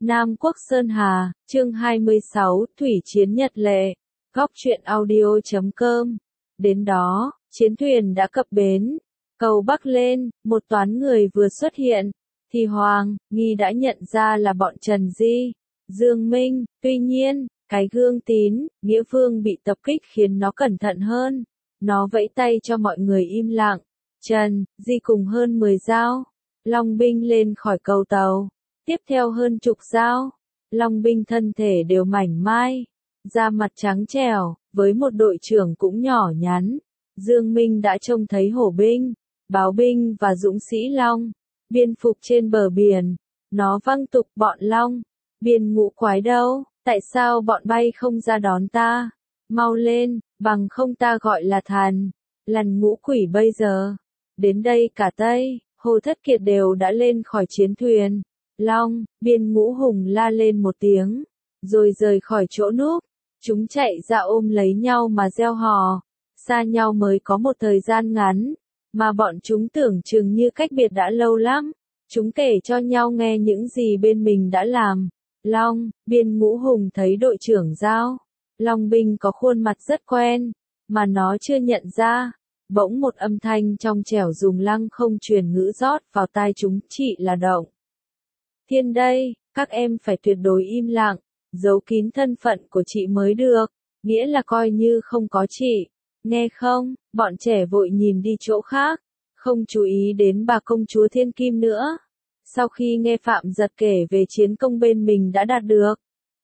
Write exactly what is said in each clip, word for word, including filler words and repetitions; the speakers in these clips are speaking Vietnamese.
Nam Quốc Sơn Hà, chương hai mươi sáu, Thủy chiến Nhật Lệ, góc truyện audio chấm com. Đến đó, chiến thuyền đã cập bến. Cầu Bắc lên, một toán người vừa xuất hiện, thì Hoàng, Nghi đã nhận ra là bọn Trần Di, Dương Minh, tuy nhiên, cái gương Tín, Nghĩa Vương bị tập kích khiến nó cẩn thận hơn. Nó vẫy tay cho mọi người im lặng. Trần, Di cùng hơn mười dao, Long binh lên khỏi cầu tàu. Tiếp theo hơn chục dao, Long binh thân thể đều mảnh mai, da mặt trắng trẻo, với một đội trưởng cũng nhỏ nhắn. Dương Minh đã trông thấy hổ binh, báo binh và dũng sĩ Long, biên phục trên bờ biển. Nó văng tục bọn Long, biên ngũ quái đâu, tại sao bọn bay không ra đón ta? Mau lên, bằng không ta gọi là thần, lần ngũ quỷ bây giờ. Đến đây cả Tây, Hồ Thất Kiệt đều đã lên khỏi chiến thuyền. Long, biên ngũ hùng la lên một tiếng, rồi rời khỏi chỗ núp. Chúng chạy ra ôm lấy nhau mà reo hò. Xa nhau mới có một thời gian ngắn, mà bọn chúng tưởng chừng như cách biệt đã lâu lắm. Chúng kể cho nhau nghe những gì bên mình đã làm. Long, biên ngũ hùng thấy đội trưởng Giao, Long binh có khuôn mặt rất quen, mà nó chưa nhận ra. Bỗng một âm thanh trong trẻo dùng lăng không truyền ngữ rót vào tai chúng, chị là Động Thiên đây, các em phải tuyệt đối im lặng, giấu kín thân phận của chị mới được, nghĩa là coi như không có chị, nghe không? Bọn trẻ vội nhìn đi chỗ khác, không chú ý đến bà công chúa Thiên Kim nữa. Sau khi nghe Phạm Giật kể về chiến công bên mình đã đạt được,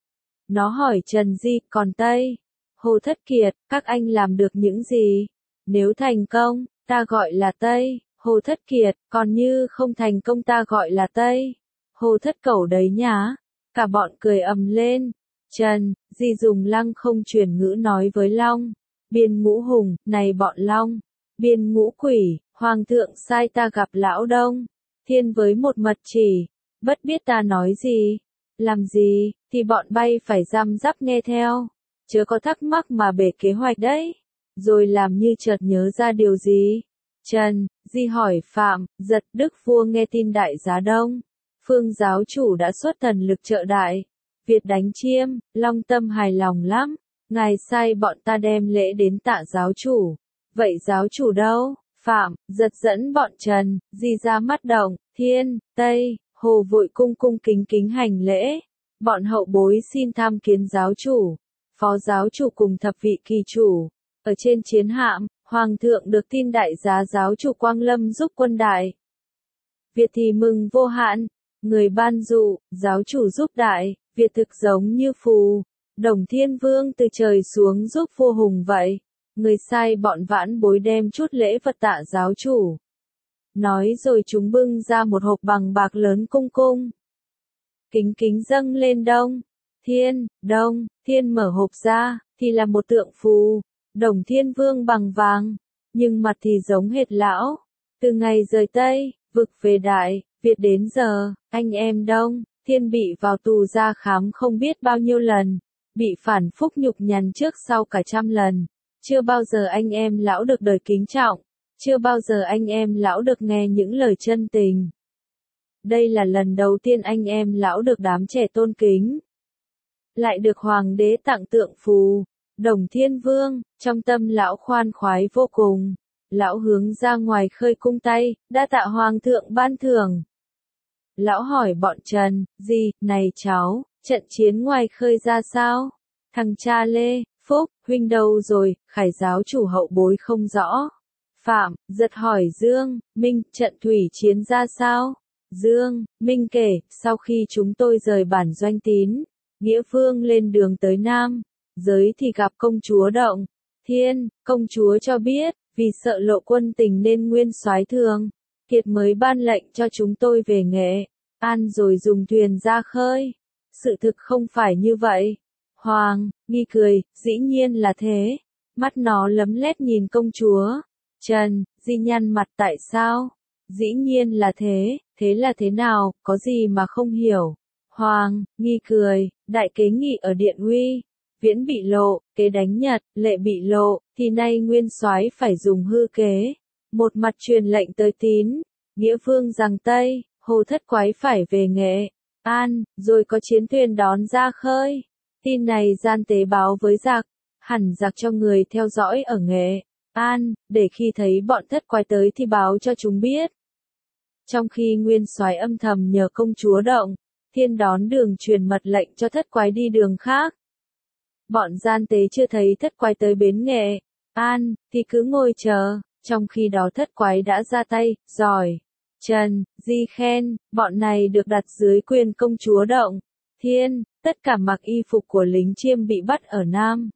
nó hỏi Trần Di, còn Tây, Hồ Thất Kiệt, các anh làm được những gì? Nếu thành công, ta gọi là Tây, Hồ Thất Kiệt, còn như không thành công ta gọi là Tây, Hồ Thất Cẩu đấy nhá. Cả bọn cười ầm lên. Trần Di dùng lăng không truyền ngữ nói với Long, biên ngũ hùng, này bọn Long, biên ngũ quỷ, Hoàng thượng sai ta gặp Lão Đông Thiên với một mật chỉ, bất biết ta nói gì, làm gì, thì bọn bay phải răm rắp nghe theo, chớ có thắc mắc mà bể kế hoạch đấy. Rồi làm như chợt nhớ ra điều gì. Trần Di hỏi Phạm Giật, Đức vua nghe tin đại giá Đông Phương giáo chủ đã xuất thần lực trợ đại Việt đánh Chiêm, Long tâm hài lòng lắm, ngài sai bọn ta đem lễ đến tạ giáo chủ. Vậy giáo chủ đâu? Phạm Giật dẫn bọn Trần Di ra mắt Động Thiên, Tây, Hồ vội cung cung kính kính hành lễ. Bọn hậu bối xin tham kiến giáo chủ, phó giáo chủ cùng thập vị kỳ chủ. Ở trên chiến hạm, Hoàng thượng được tin đại giá giáo chủ Quang Lâm giúp quân đại Việt thì mừng vô hạn. Người ban dụ, giáo chủ giúp đại Việt thực giống như phù, Đồng Thiên Vương từ trời xuống giúp vua hùng vậy. Người sai bọn vãn bối đem chút lễ vật tạ giáo chủ. Nói rồi chúng bưng ra một hộp bằng bạc lớn cung cung. Kính kính dâng lên Đông Thiên. Đông Thiên mở hộp ra, thì là một tượng phù, Đồng Thiên Vương bằng vàng, nhưng mặt thì giống hệt lão. Từ ngày rời Tây, vực về Đại Việt đến giờ, anh em Đông Thiên bị vào tù ra khám không biết bao nhiêu lần, bị phản phúc nhục nhằn trước sau cả trăm lần. Chưa bao giờ anh em lão được đời kính trọng, chưa bao giờ anh em lão được nghe những lời chân tình. Đây là lần đầu tiên anh em lão được đám trẻ tôn kính, lại được hoàng đế tặng tượng phù, Đồng Thiên Vương. Trong tâm lão khoan khoái vô cùng, lão hướng ra ngoài khơi cung tay, đa tạ hoàng thượng ban thưởng. Lão hỏi bọn Trần Di, này cháu, trận chiến ngoài khơi ra sao? Thằng cha Lê Phúc, huynh đâu rồi? Khải giáo chủ hậu bối không rõ. Phạm Giật hỏi Dương Minh, trận thủy chiến ra sao? Dương Minh kể, sau khi chúng tôi rời bản Doanh Tín, Nghĩa Vương lên đường tới Nam giới thì gặp công chúa Động Thiên. Công chúa cho biết, vì sợ lộ quân tình nên nguyên soái Thường Kiệt mới ban lệnh cho chúng tôi về Nghệ An rồi dùng thuyền ra khơi. Sự thực không phải như vậy. Hoàng Nghi cười, dĩ nhiên là thế. Mắt nó lấm lét nhìn công chúa. Trần Di nhăn mặt, tại sao? Dĩ nhiên là thế, thế là thế nào, có gì mà không hiểu? Hoàng Nghi cười, đại kế nghị ở Điện Uy, Viễn bị lộ, kế đánh Nhật, Lệ bị lộ, thì nay nguyên soái phải dùng hư kế. Một mặt truyền lệnh tới Tín, Nghĩa Vương rằng Tây, Hồ Thất Quái phải về Nghệ An, rồi có chiến thuyền đón ra khơi. Tin này gian tế báo với giặc, hẳn giặc cho người theo dõi ở Nghệ An, để khi thấy bọn thất quái tới thì báo cho chúng biết. Trong khi nguyên soái âm thầm nhờ công chúa Động, Thiên đón đường truyền mật lệnh cho thất quái đi đường khác. Bọn gian tế chưa thấy thất quái tới bến Nghệ An, thì cứ ngồi chờ, trong khi đó thất quái đã ra tay, giỏi. Trần, Di khen, bọn này được đặt dưới quyền công chúa Động, Thiên, tất cả mặc y phục của lính chiêm bị bắt ở Nam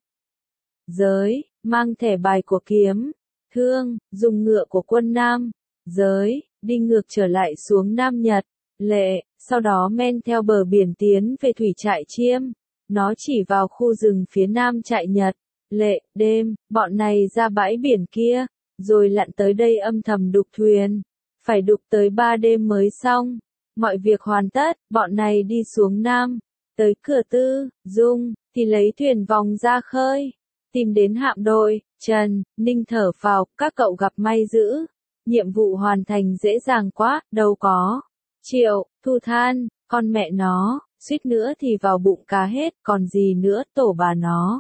Giới, mang thẻ bài của Kiếm, Thương, dùng ngựa của quân Nam Giới, đi ngược trở lại xuống Nam Nhật, Lệ, sau đó men theo bờ biển tiến về thủy trại Chiêm. Nó chỉ vào khu rừng phía nam trại Nhật, Lệ, đêm, bọn này ra bãi biển kia, rồi lặn tới đây âm thầm đục thuyền. Phải đục tới ba đêm mới xong. Mọi việc hoàn tất, bọn này đi xuống Nam, tới cửa Tư, Dung, thì lấy thuyền vòng ra khơi. Tìm đến hạm đội, Trần, Ninh thở phào, các cậu gặp may dữ. Nhiệm vụ hoàn thành dễ dàng quá, đâu có. Triệu, Thu than, con mẹ nó, suýt nữa thì vào bụng cá hết, còn gì nữa, tổ bà nó.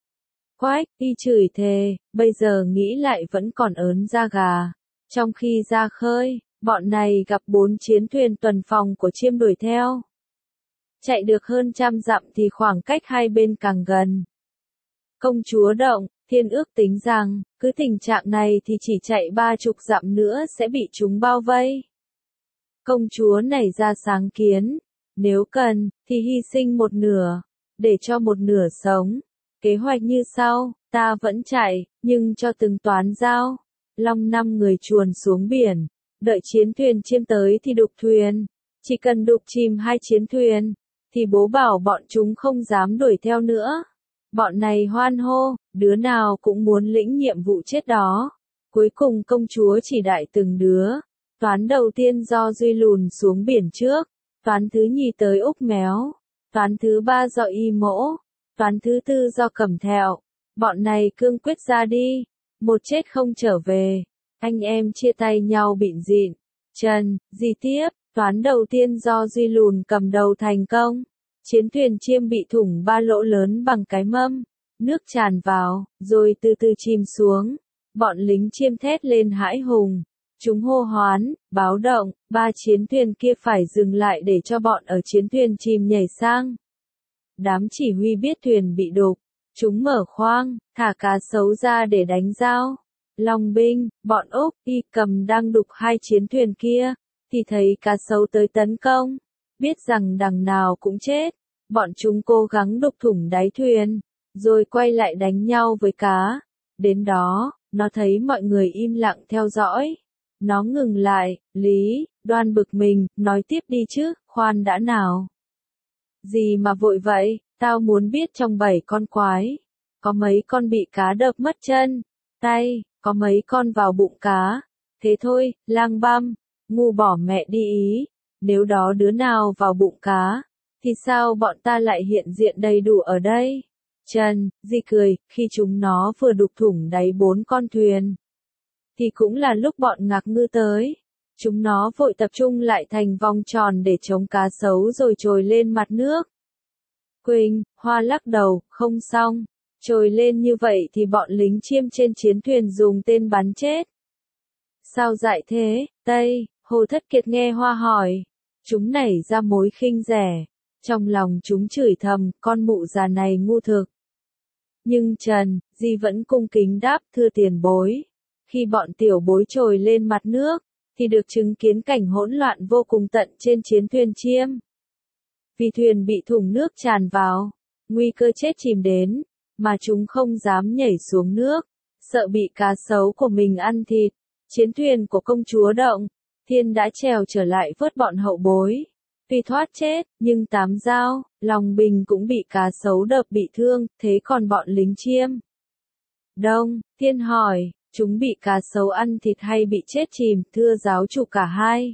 Quách, đi chửi thề, bây giờ nghĩ lại vẫn còn ớn da gà. Trong khi ra khơi, bọn này gặp bốn chiến thuyền tuần phòng của Chiêm đuổi theo. Chạy được hơn trăm dặm thì khoảng cách hai bên càng gần. Công chúa Động, Thiên ước tính rằng, cứ tình trạng này thì chỉ chạy ba chục dặm nữa sẽ bị chúng bao vây. Công chúa nảy ra sáng kiến, nếu cần, thì hy sinh một nửa, để cho một nửa sống. Kế hoạch như sau, ta vẫn chạy, nhưng cho từng toán giao. Long năm người chuồn xuống biển, đợi chiến thuyền Chiêm tới thì đục thuyền. Chỉ cần đục chìm hai chiến thuyền, thì bố bảo bọn chúng không dám đuổi theo nữa. Bọn này hoan hô, đứa nào cũng muốn lĩnh nhiệm vụ chết đó. Cuối cùng công chúa chỉ đại từng đứa. Toán đầu tiên do Duy lùn xuống biển trước. Toán thứ nhì tới Úc Méo. Toán thứ ba do Y Mỗ. Toán thứ tư do Cẩm Thẹo. Bọn này cương quyết ra đi. Một chết không trở về. Anh em chia tay nhau bịn dịn. Trần, Di tiếp. Toán đầu tiên do Duy lùn cầm đầu thành công. Chiến thuyền Chiêm bị thủng ba lỗ lớn bằng cái mâm. Nước tràn vào, rồi từ từ chìm xuống. Bọn lính Chiêm thét lên hãi hùng. Chúng hô hoán, báo động, ba chiến thuyền kia phải dừng lại để cho bọn ở chiến thuyền chìm nhảy sang. Đám chỉ huy biết thuyền bị đục. Chúng mở khoang, thả cá sấu ra để đánh dao. Long binh, bọn Úc, Y cầm đang đục hai chiến thuyền kia, thì thấy cá sấu tới tấn công. Biết rằng đằng nào cũng chết, bọn chúng cố gắng đục thủng đáy thuyền, rồi quay lại đánh nhau với cá. Đến đó, nó thấy mọi người im lặng theo dõi. Nó ngừng lại, Lý, Đoan bực mình, nói tiếp đi chứ, khoan đã nào. Gì mà vội vậy, tao muốn biết trong bảy con quái, có mấy con bị cá đập mất chân, tay, có mấy con vào bụng cá. Thế thôi, lang băm, ngu bỏ mẹ đi ý, nếu đó đứa nào vào bụng cá, thì sao bọn ta lại hiện diện đầy đủ ở đây? Trần, Di cười, khi chúng nó vừa đục thủng đáy bốn con thuyền, thì cũng là lúc bọn ngạc ngư tới. Chúng nó vội tập trung lại thành vòng tròn để chống cá sấu rồi trồi lên mặt nước. Quỳnh, Hoa lắc đầu, không xong. Trồi lên như vậy thì bọn lính Chiêm trên chiến thuyền dùng tên bắn chết. Sao dại thế, Tây, Hồ Thất Kiệt nghe Hoa hỏi. Chúng nảy ra mối khinh rẻ. Trong lòng chúng chửi thầm, con mụ già này ngu thực. Nhưng Trần, Di vẫn cung kính đáp, thưa tiền bối. Khi bọn tiểu bối trồi lên mặt nước, thì được chứng kiến cảnh hỗn loạn vô cùng tận trên chiến thuyền Chiêm. Vì thuyền bị thủng nước tràn vào, nguy cơ chết chìm đến, mà chúng không dám nhảy xuống nước, sợ bị cá sấu của mình ăn thịt. Chiến thuyền của công chúa Động, Thiên đã trèo trở lại vớt bọn hậu bối. Tuy thoát chết, nhưng tám dao, Lòng Bình cũng bị cá sấu đập bị thương, thế còn bọn lính Chiêm? Đông, Thiên hỏi, chúng bị cá sấu ăn thịt hay bị chết chìm, thưa giáo chủ cả hai.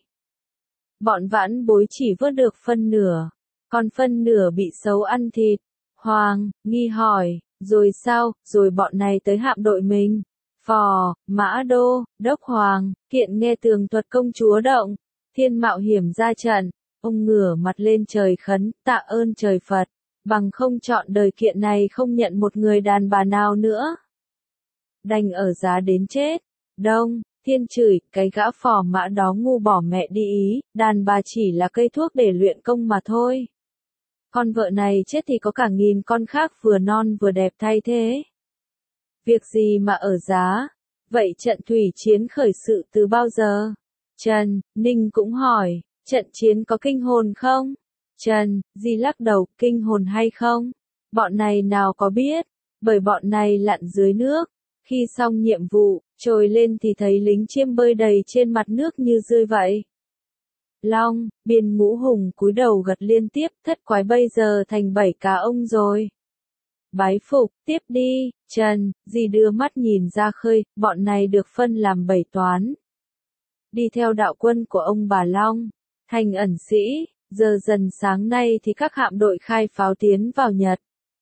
Bọn vãn bối chỉ vớt được phân nửa, còn phân nửa bị sấu ăn thịt. Hoàng, nghi hỏi, rồi sao, rồi bọn này tới hạm đội mình. Phò, Mã Đô, Đốc Hoàng, kiện nghe tường thuật công chúa Động. Thiên mạo hiểm ra trận, Ông ngửa mặt lên trời khấn, tạ ơn trời Phật, bằng không chọn đời kiện này không nhận một người đàn bà nào nữa. Đành ở giá đến chết. Đông, Thiên chửi, cái gã phò mã đó ngu bỏ mẹ đi ý, đàn bà chỉ là cây thuốc để luyện công mà thôi. Con vợ này chết thì có cả nghìn con khác vừa non vừa đẹp thay thế. Việc gì mà ở giá? Vậy trận thủy chiến khởi sự từ bao giờ? Trần, Ninh cũng hỏi, trận chiến có kinh hồn không? Trần, Di lắc đầu, kinh hồn hay không? Bọn này nào có biết, bởi bọn này lặn dưới nước. Khi xong nhiệm vụ, trồi lên thì thấy lính chiêm bơi đầy trên mặt nước như rơi vậy. Long, Biên Ngũ Hùng cúi đầu gật liên tiếp, thất quái bây giờ thành bảy cá ông rồi. Bái phục, tiếp đi, Trần, Di đưa mắt nhìn ra khơi, bọn này được phân làm bảy toán. Đi theo đạo quân của ông bà Long, thành ẩn sĩ, giờ dần sáng nay thì các hạm đội khai pháo tiến vào Nhật.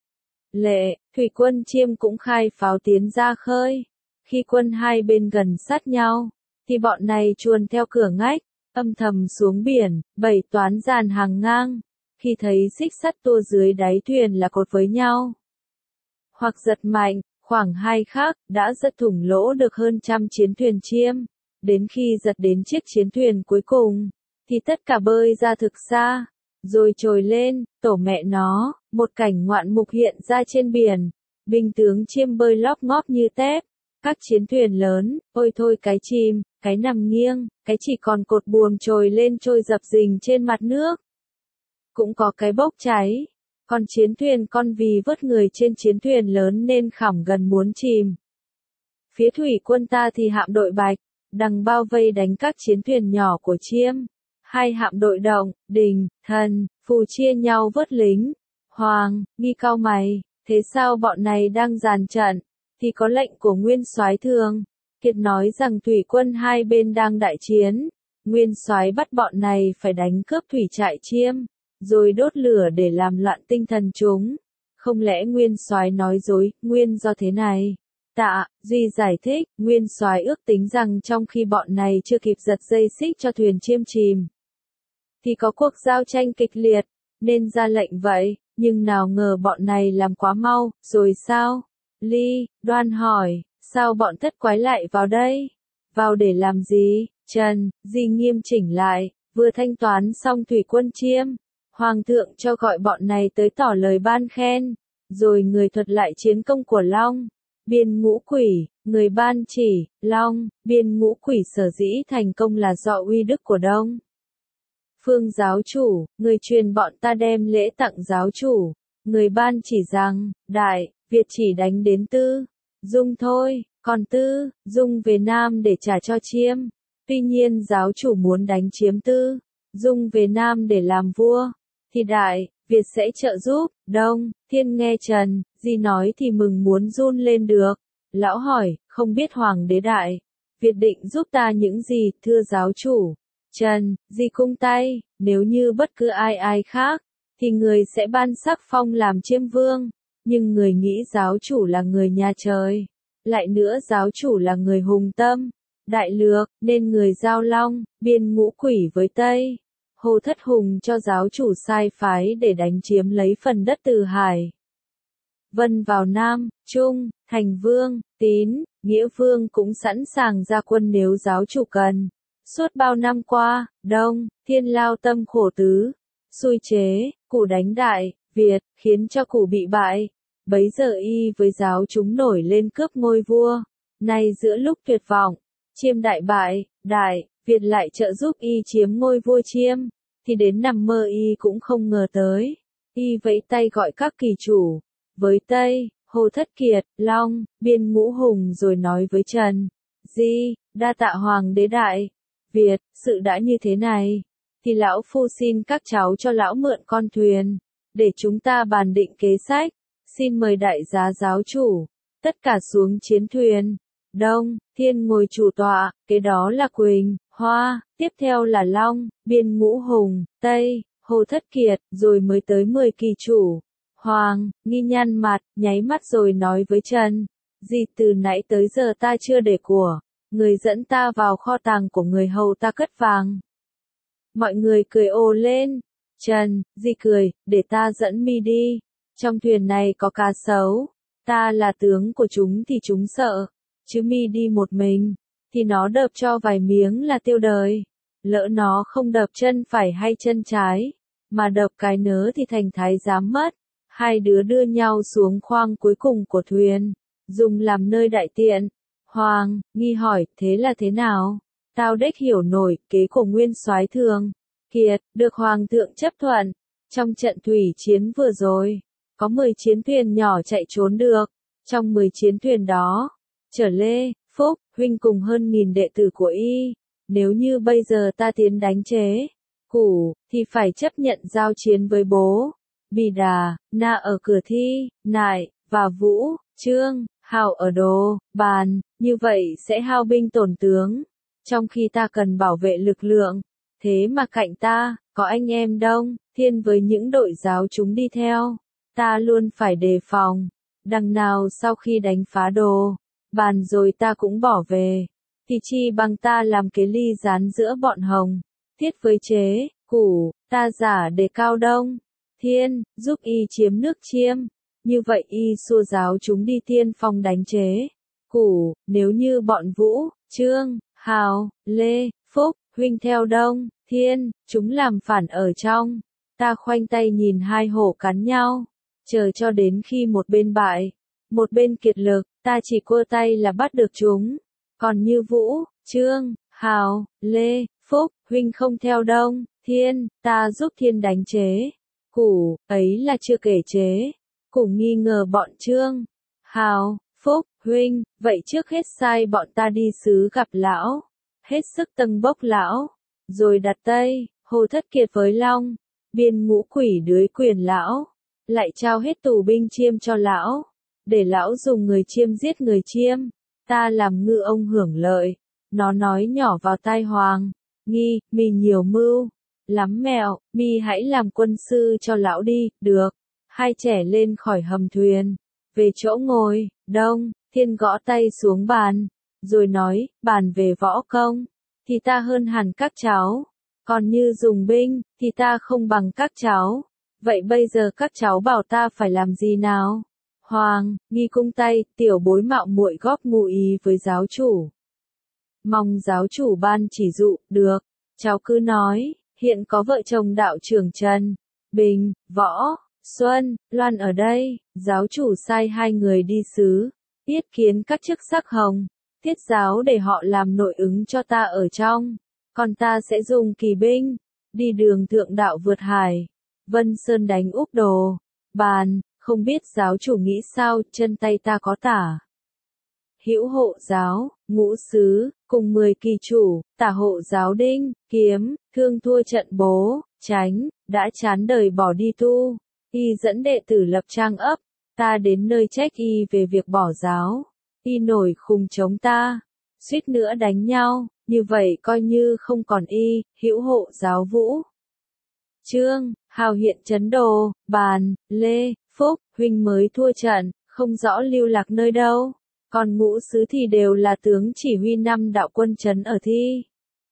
Lệ, thủy quân Chiêm cũng khai pháo tiến ra khơi. Khi quân hai bên gần sát nhau, thì bọn này chuồn theo cửa ngách, âm thầm xuống biển, bảy toán dàn hàng ngang. Khi thấy xích sắt tua dưới đáy thuyền là cột với nhau, hoặc giật mạnh, khoảng hai khắc, đã giật thủng lỗ được hơn trăm chiến thuyền Chiêm. Đến khi giật đến chiếc chiến thuyền cuối cùng, thì tất cả bơi ra thực xa, rồi trồi lên, tổ mẹ nó, một cảnh ngoạn mục hiện ra trên biển. Binh tướng Chiêm bơi lóp ngóp như tép, các chiến thuyền lớn, ôi thôi cái chìm, cái nằm nghiêng, cái chỉ còn cột buồm trồi lên trôi dập dình trên mặt nước. Cũng có cái bốc cháy, còn chiến thuyền con vì vớt người trên chiến thuyền lớn nên khỏng gần muốn chìm. Phía thủy quân ta thì hạm đội Bạch, đằng bao vây đánh các chiến thuyền nhỏ của Chiêm. Hai hạm đội Động, Đình, Thần, Phù chia nhau vớt lính. Hoàng, Nghi cau mày, thế sao bọn này đang dàn trận? Thì có lệnh của Nguyên Soái Thường Kiệt nói rằng thủy quân hai bên đang đại chiến. Nguyên Soái bắt bọn này phải đánh cướp thủy trại Chiêm, rồi đốt lửa để làm loạn tinh thần chúng. Không lẽ Nguyên Soái nói dối? Nguyên do thế này. Tạ, Duy giải thích, Nguyên Soái ước tính rằng trong khi bọn này chưa kịp giật dây xích cho thuyền Chiêm chìm, thì có cuộc giao tranh kịch liệt, nên ra lệnh vậy, nhưng nào ngờ bọn này làm quá mau, rồi sao? Ly, Đoan hỏi, sao bọn thất quái lại vào đây? Vào để làm gì? Trần, Di nghiêm chỉnh lại, vừa thanh toán xong thủy quân Chiêm, Hoàng thượng cho gọi bọn này tới tỏ lời ban khen, rồi người thuật lại chiến công của Long, Biên Ngũ Quỷ, người ban chỉ, Long, Biên Ngũ Quỷ sở dĩ thành công là do uy đức của Đông Phương giáo chủ, người truyền bọn ta đem lễ tặng giáo chủ, người ban chỉ rằng, Đại, Việt chỉ đánh đến Tư Dung thôi, còn Tư Dung về Nam để trả cho Chiêm. Tuy nhiên giáo chủ muốn đánh chiếm Tư Dung về Nam để làm vua, thì Đại, Việt sẽ trợ giúp. Đông Thiên nghe Trần, Di nói thì mừng muốn run lên được. Lão hỏi, không biết Hoàng đế Đại, Việt định giúp ta những gì, thưa giáo chủ? Trần, Di cung tay, nếu như bất cứ ai ai khác, thì người sẽ ban sắc phong làm Chiêm vương. Nhưng người nghĩ giáo chủ là người nhà trời. Lại nữa giáo chủ là người hùng tâm, đại lược, nên người giao Long, Biên Ngũ Quỷ với Tây Hồ Thất Hùng cho giáo chủ sai phái để đánh chiếm lấy phần đất từ Hải Vân vào Nam, Trung, Thành Vương, Tín, Nghĩa Vương cũng sẵn sàng ra quân nếu giáo chủ cần. Suốt bao năm qua, Đông Thiên lao tâm khổ tứ, xui chế, Củ đánh Đại Việt, khiến cho Củ bị bại. Bấy giờ y với giáo chúng nổi lên cướp ngôi vua. Nay giữa lúc tuyệt vọng, Chiêm đại bại, Đại Việt lại trợ giúp y chiếm ngôi vua Chiêm, thì đến nằm mơ y cũng không ngờ tới. Y vẫy tay gọi các kỳ chủ, với Tây, Hồ Thất Kiệt, Long, Biên Ngũ Hùng rồi nói với Trần, Di, đa tạ Hoàng đế Đại Việt, sự đã như thế này, thì lão phu xin các cháu cho lão mượn con thuyền, để chúng ta bàn định kế sách. Xin mời đại giá giáo chủ, tất cả xuống chiến thuyền. Đông Thiên ngồi chủ tọa, kế đó là Quỳnh, Hoa, tiếp theo là Long, Biên Ngũ Hùng, Tây, Hồ Thất Kiệt, rồi mới tới mười kỳ chủ. Hoàng, Nghi nhăn mặt, nháy mắt rồi nói với Trần, Di từ nãy tới giờ ta chưa để của, người dẫn ta vào kho tàng của người hầu ta cất vàng. Mọi người cười ồ lên. Trần, Di cười, để ta dẫn mi đi. Trong thuyền này có cá sấu. Ta là tướng của chúng thì chúng sợ. Chứ mi đi một mình, thì nó đập cho vài miếng là tiêu đời. Lỡ nó không đập chân phải hay chân trái, mà đập cái nớ thì thành thái giám mất. Hai đứa đưa nhau xuống khoang cuối cùng của thuyền, dùng làm nơi đại tiện. Hoàng, nghi hỏi, thế là thế nào? Tao đếch hiểu nổi, kế của nguyên soái Thường Kiệt, được Hoàng thượng chấp thuận. Trong trận thủy chiến vừa rồi, có mười chiến thuyền nhỏ chạy trốn được. Trong mười chiến thuyền đó, Trở Lê, Phúc, huynh cùng hơn nghìn đệ tử của y. Nếu như bây giờ ta tiến đánh chế Củ, thì phải chấp nhận giao chiến với bố. Bì Đà, Na ở cửa thi, Nại, và Vũ, Trương, Hào ở Đồ, Bàn, như vậy sẽ hao binh tổn tướng. Trong khi ta cần bảo vệ lực lượng, thế mà cạnh ta, có anh em Đông, Thiên với những đội giáo chúng đi theo. Ta luôn phải đề phòng. Đằng nào sau khi đánh phá Đồ, Bàn rồi ta cũng bỏ về. Thì chi bằng ta làm cái ly gián giữa bọn Hồng, Thiết với chế Củ, ta giả để Cao Đông, Thiên, giúp y chiếm nước Chiêm. Như vậy y xua giáo chúng đi tiên phong đánh chế Củ, nếu như bọn Vũ, Trương, Hào, Lê, Phúc, huynh theo Đông, Thiên, chúng làm phản ở trong. Ta khoanh tay nhìn hai hổ cắn nhau, chờ cho đến khi một bên bại, một bên kiệt lực, ta chỉ quơ tay là bắt được chúng. Còn như Vũ, Trương, Hào, Lê, Phúc, huynh không theo Đông, Thiên, ta giúp Thiên đánh chế Củ, ấy là chưa kể chế Củ nghi ngờ bọn Trương, Hào, Phúc, huynh, vậy trước hết sai bọn ta đi xứ gặp lão, hết sức tâng bốc lão, rồi đặt Tây, Hồ Thất Kiệt với Long, biên ngũ quỷ đưới quyền lão, lại trao hết tù binh Chiêm cho lão, để lão dùng người Chiêm giết người Chiêm, ta làm ngư ông hưởng lợi. Nó nói nhỏ vào tai Hoàng, nghi, mi nhiều mưu lắm mẹo, mi hãy làm quân sư cho lão đi, được. Hai trẻ lên khỏi hầm thuyền, về chỗ ngồi. Đông, Thiên gõ tay xuống bàn, rồi nói, bàn về võ công, thì ta hơn hẳn các cháu, còn như dùng binh, thì ta không bằng các cháu. Vậy bây giờ các cháu bảo ta phải làm gì nào? Hoàng, nghi cung tay, tiểu bối mạo muội góp ngụ ý với giáo chủ. Mong giáo chủ ban chỉ dụ, được, cháu cứ nói. Hiện có vợ chồng đạo trưởng Trần, Bình, Võ, Xuân, Loan ở đây. Giáo chủ sai hai người đi xứ, tiết kiến các chức sắc Hồng, Thiết giáo để họ làm nội ứng cho ta ở trong. Còn ta sẽ dùng kỳ binh, đi đường thượng đạo vượt hải, Vân Sơn đánh Úc Đồ, Bàn. Không biết giáo chủ nghĩ sao, chân tay ta có tả Hữu hộ giáo, ngũ sứ, cùng mười kỳ chủ, tả hộ giáo Đinh, Kiếm, thương thua trận Bố, Tránh, đã chán đời bỏ đi tu. Y dẫn đệ tử lập trang ấp, ta đến nơi trách y về việc bỏ giáo. Y nổi khùng chống ta, suýt nữa đánh nhau, như vậy coi như không còn y, hữu hộ giáo Vũ. Trương, Hào hiện chấn Đồ, Bàn, Lê, Phúc, huynh mới thua trận, không rõ lưu lạc nơi đâu. Còn ngũ sứ thì đều là tướng chỉ huy năm đạo quân trấn ở thi.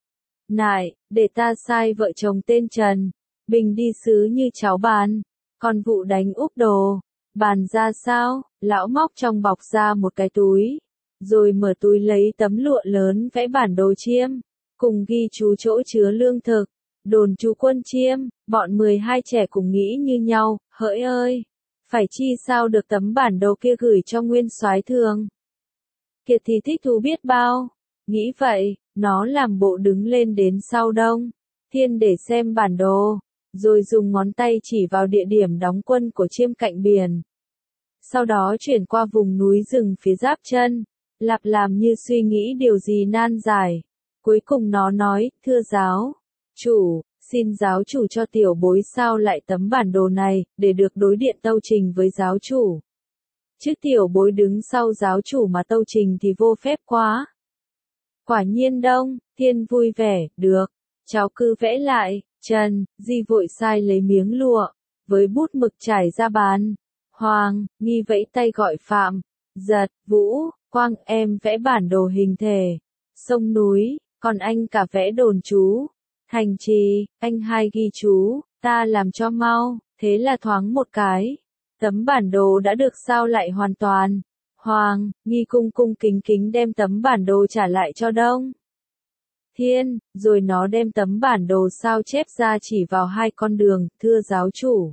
Nại, để ta sai vợ chồng tên Trần, Bình đi xứ như cháu Bàn. Còn vụ đánh Úc Đồ, Bàn ra sao? Lão móc trong bọc ra một cái túi, rồi mở túi lấy tấm lụa lớn vẽ bản đồ Chiêm, cùng ghi chú chỗ chứa lương thực, đồn trú quân Chiêm. Bọn mười hai trẻ cùng nghĩ như nhau, hỡi ơi, phải chi sao được tấm bản đồ kia gửi cho nguyên soái Thường Kiệt thì thích thú biết bao. Nghĩ vậy, nó làm bộ đứng lên đến sau Đông Thiên để xem bản đồ, rồi dùng ngón tay chỉ vào địa điểm đóng quân của Chiêm cạnh biển. Sau đó chuyển qua vùng núi rừng phía giáp chân, lặp làm như suy nghĩ điều gì nan giải. Cuối cùng nó nói, thưa giáo chủ, xin giáo chủ cho tiểu bối sao lại tấm bản đồ này, để được đối điện tâu trình với giáo chủ. Chứ tiểu bối đứng sau giáo chủ mà tâu trình thì vô phép quá. Quả nhiên Đông, Thiên vui vẻ, được, cháu cứ vẽ lại. Trần, Di vội sai lấy miếng lụa, với bút mực trải ra bàn. Hoàng, nghi vẫy tay gọi Phạm, Giật, Vũ, Quang, em vẽ bản đồ hình thể, sông núi, còn anh cả vẽ đồn trú. Thành trì, anh hai ghi chú, ta làm cho mau, thế là thoáng một cái. Tấm bản đồ đã được sao lại hoàn toàn. Hoàng, Nghi cung cung kính kính đem tấm bản đồ trả lại cho Đông Thiên, rồi nó đem tấm bản đồ sao chép ra chỉ vào hai con đường, thưa giáo chủ.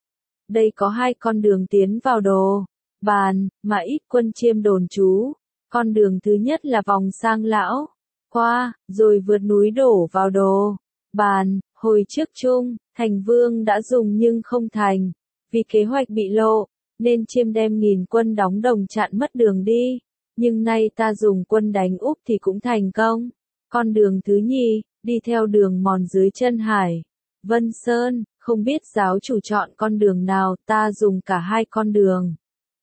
Đây có hai con đường tiến vào đồ bàn, mà ít quân chiêm đồn trú. Con đường thứ nhất là vòng sang lão, qua, rồi vượt núi đổ vào đồ bàn. Hồi trước Trung, Thành Vương đã dùng nhưng không thành, vì kế hoạch bị lộ, nên chiêm đem nghìn quân đóng đồng chặn mất đường đi. Nhưng nay ta dùng quân đánh úp thì cũng thành công. Con đường thứ nhì, đi theo đường mòn dưới chân Hải Vân Sơn, không biết giáo chủ chọn con đường nào, ta dùng cả hai con đường.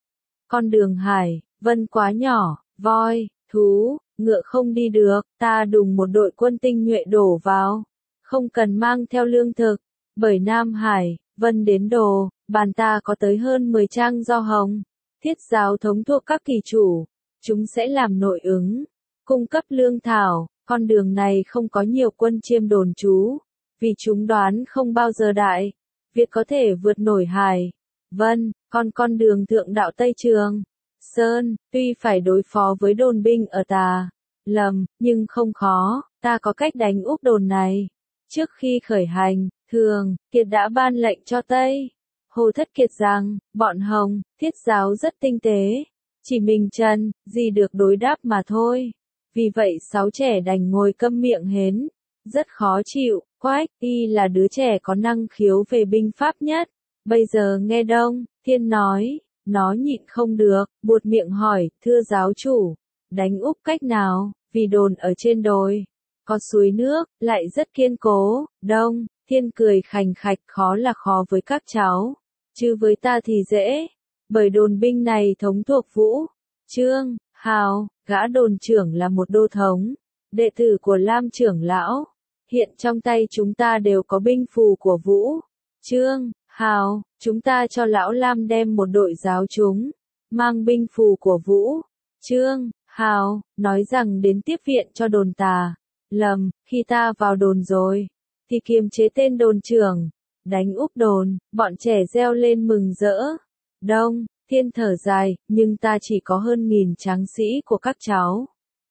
Con đường Hải Vân quá nhỏ, voi, thú, ngựa không đi được, ta đùng một đội quân tinh nhuệ đổ vào, không cần mang theo lương thực, bởi Nam Hải Vân đến đồ bàn ta có tới hơn mười trang do hồng thiết giáo thống thuộc các kỳ chủ, chúng sẽ làm nội ứng, cung cấp lương thảo. Con đường này không có nhiều quân chiêm đồn trú, vì chúng đoán không bao giờ đại Việt có thể vượt nổi Hải Vân. Còn con đường thượng đạo Tây Trường Sơn, tuy phải đối phó với đồn binh ở Tà Lầm, nhưng không khó, ta có cách đánh úp đồn này. Trước khi khởi hành, Thường Kiệt đã ban lệnh cho Tây Hồ Thất Kiệt rằng, bọn Hồng Thiết giáo rất tinh tế, chỉ mình Trần gì được đối đáp mà thôi. Vì vậy sáu trẻ đành ngồi câm miệng hến, rất khó chịu. Quách Y là đứa trẻ có năng khiếu về binh pháp nhất. Bây giờ nghe Đông Thiên nói, nó nhịn không được, buột miệng hỏi, thưa giáo chủ, đánh úp cách nào, vì đồn ở trên đồi, có suối nước, lại rất kiên cố. Đông Thiên cười khành khạch, khó là khó với các cháu, chứ với ta thì dễ, bởi đồn binh này thống thuộc Vũ Trương Hào, gã đồn trưởng là một đô thống, đệ tử của Lam trưởng lão. Hiện trong tay chúng ta đều có binh phù của Vũ Trương Hào, chúng ta cho lão Lam đem một đội giáo chúng, mang binh phù của Vũ Trương Hào, nói rằng đến tiếp viện cho đồn Tà Lầm. Khi ta vào đồn rồi, thì kiềm chế tên đồn trưởng, đánh úp đồn, bọn trẻ reo lên mừng rỡ. Đông Thiên thở dài, nhưng ta chỉ có hơn nghìn tráng sĩ của các cháu,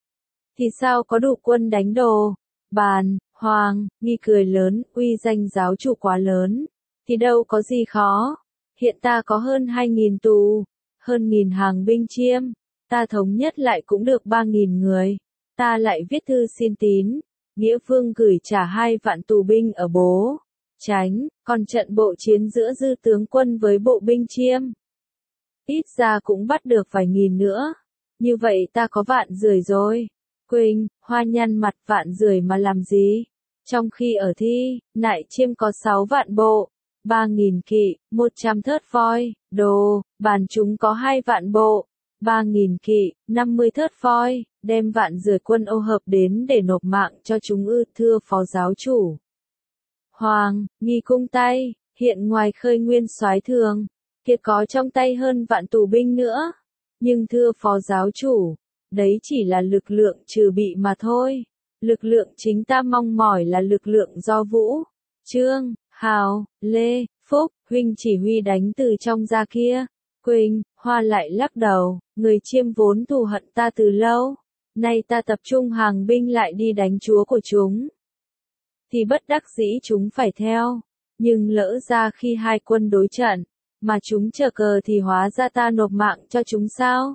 thì sao có đủ quân đánh đồ bàn. Hoàng Nghi cười lớn, uy danh giáo chủ quá lớn, thì đâu có gì khó. Hiện ta có hơn hai nghìn tù, hơn nghìn hàng binh chiêm, ta thống nhất lại cũng được ba nghìn người. Ta lại viết thư xin tín, Nghĩa Vương gửi trả hai vạn tù binh ở Bố Chánh, còn trận bộ chiến giữa dư tướng quân với bộ binh chiêm, ít ra cũng bắt được vài nghìn nữa. Như vậy ta có vạn rưỡi rồi. Quỳnh, Hoa nhăn mặt, vạn rưỡi mà làm gì? Trong khi ở thi, Nại Chiêm có sáu vạn bộ, ba nghìn kỵ, một trăm thớt voi, đồ, bàn chúng có hai vạn bộ, ba nghìn kỵ, năm mươi thớt voi, đem vạn rưỡi quân ô hợp đến để nộp mạng cho chúng ư, thưa phó giáo chủ. Hoàng Nghi cung tay, hiện ngoài khơi nguyên soái Thường Kiệt có trong tay hơn vạn tù binh nữa, nhưng thưa phó giáo chủ, đấy chỉ là lực lượng trừ bị mà thôi. Lực lượng chính ta mong mỏi là lực lượng do Vũ Trương Hào, Lê Phúc huynh chỉ huy đánh từ trong ra kia. Quỳnh, Hoa lại lắc đầu, người chiêm vốn thù hận ta từ lâu, nay ta tập trung hàng binh lại đi đánh chúa của chúng, thì bất đắc dĩ chúng phải theo. Nhưng lỡ ra khi hai quân đối trận, mà chúng chờ cờ thì hóa ra ta nộp mạng cho chúng sao?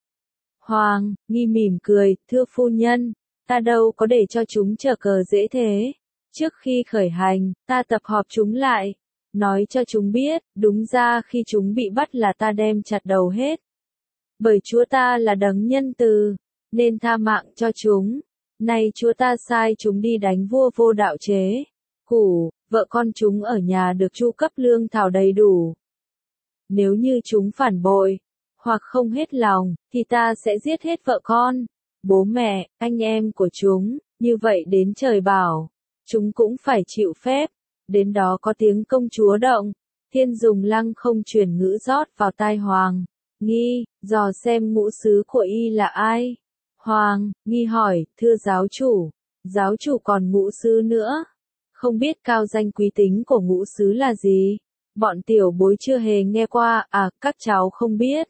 Hoàng Nghi mỉm cười, thưa phu nhân, ta đâu có để cho chúng chờ cờ dễ thế. Trước khi khởi hành, ta tập họp chúng lại, nói cho chúng biết, đúng ra khi chúng bị bắt là ta đem chặt đầu hết. Bởi chúa ta là đấng nhân từ, nên tha mạng cho chúng. Nay chúa ta sai chúng đi đánh vua vô đạo chế củ, vợ con chúng ở nhà được chu cấp lương thảo đầy đủ. Nếu như chúng phản bội, hoặc không hết lòng, thì ta sẽ giết hết vợ con, bố mẹ, anh em của chúng, như vậy đến trời bảo, chúng cũng phải chịu phép. Đến đó có tiếng công chúa động, Thiên dùng lăng không truyền ngữ rót vào tai Hoàng Nghi, dò xem ngũ sứ của y là ai. Hoàng Nghi hỏi, thưa giáo chủ, giáo chủ còn ngũ sứ nữa, Không biết cao danh quý tính của ngũ xứ là gì? Bọn tiểu bối chưa hề nghe qua, à, các cháu không biết.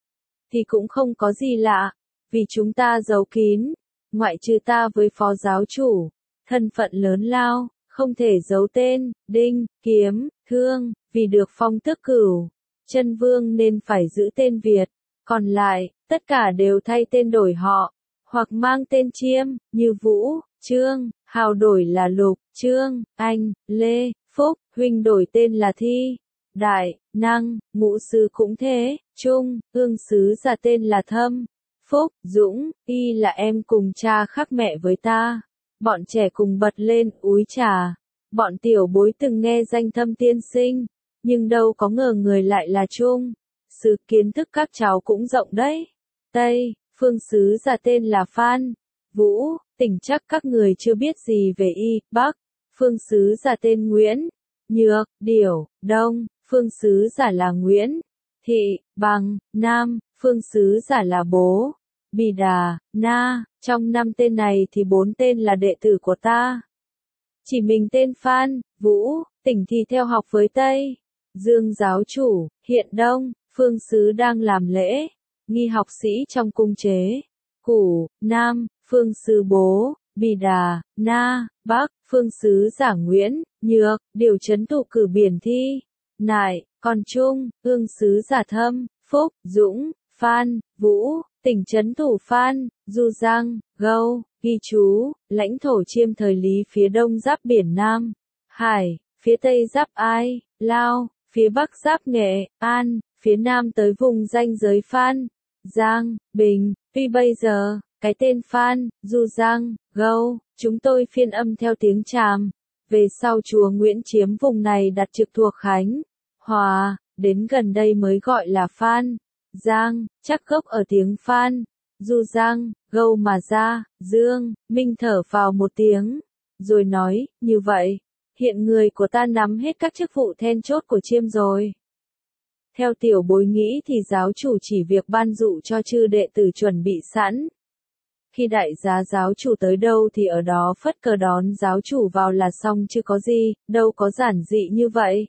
Thì cũng không có gì lạ, vì chúng ta giấu kín, ngoại trừ ta với phó giáo chủ, thân phận lớn lao, không thể giấu tên, đinh, kiếm, thương, vì được phong tước cửu, chân vương nên phải giữ tên Việt, còn lại, tất cả đều thay tên đổi họ, hoặc mang tên chiêm, như Vũ, Trương, Hào đổi là Lục, Trương, Anh, Lê, Phúc, Huynh đổi tên là Thi, Đại, Năng, Ngũ Sứ cũng thế, Trung, Ương Sứ giả tên là Thâm, Phúc, Dũng, Y là em cùng cha khác mẹ với ta. Bọn trẻ cùng bật lên, úi trà. Bọn tiểu bối từng nghe danh Thâm tiên sinh, nhưng đâu có ngờ người lại là Trung. Sứ kiến thức các cháu cũng rộng đấy. Tây, phương sứ giả tên là Phan, Vũ, tỉnh chắc các người chưa biết gì về Y. Bắc, phương sứ giả tên Nguyễn, Nhược, Điểu, Đông, phương sứ giả là Nguyễn, Thị, Bằng, Nam, phương sứ giả là Bố, Bì Đà, Na. Trong năm tên này thì bốn tên là đệ tử của ta. Chỉ mình tên Phan, Vũ, tỉnh thì theo học với Tây. Dương giáo chủ, hiện Đông, phương sứ đang làm lễ, nghi học sĩ trong cung chế. Củ, Nam, phương sứ Bố, Bì Đà, Na. Bắc, phương sứ giả Nguyễn, Nhược, điều trấn thủ cử biển thi. Nại, còn Trung, ương sứ giả Thâm, Phúc, Dũng, Phan, Vũ, tỉnh trấn thủ Phan, Du Giang, Gâu, ghi chú, lãnh thổ Chiêm thời Lý phía đông giáp biển Nam, Hải, phía tây giáp Ai, Lao, phía bắc giáp Nghệ, An, phía nam tới vùng ranh giới Phan, Giang, Bình. Tuy bây giờ, cái tên Phan, Du Giang, Gâu, chúng tôi phiên âm theo tiếng Tràm. Về sau chúa Nguyễn chiếm vùng này đặt trực thuộc Khánh, Hòa, đến gần đây mới gọi là Phan, Giang, chắc gốc ở tiếng Phan, Du Giang, Gâu mà ra. Dương, Minh thở vào một tiếng, rồi nói, như vậy, hiện người của ta nắm hết các chức vụ then chốt của Chiêm rồi. Theo tiểu bối nghĩ thì giáo chủ chỉ việc ban dụ cho chư đệ tử chuẩn bị sẵn. Khi đại giá giáo chủ tới đâu thì ở đó phất cờ đón giáo chủ vào là xong chứ có gì, đâu có giản dị như vậy.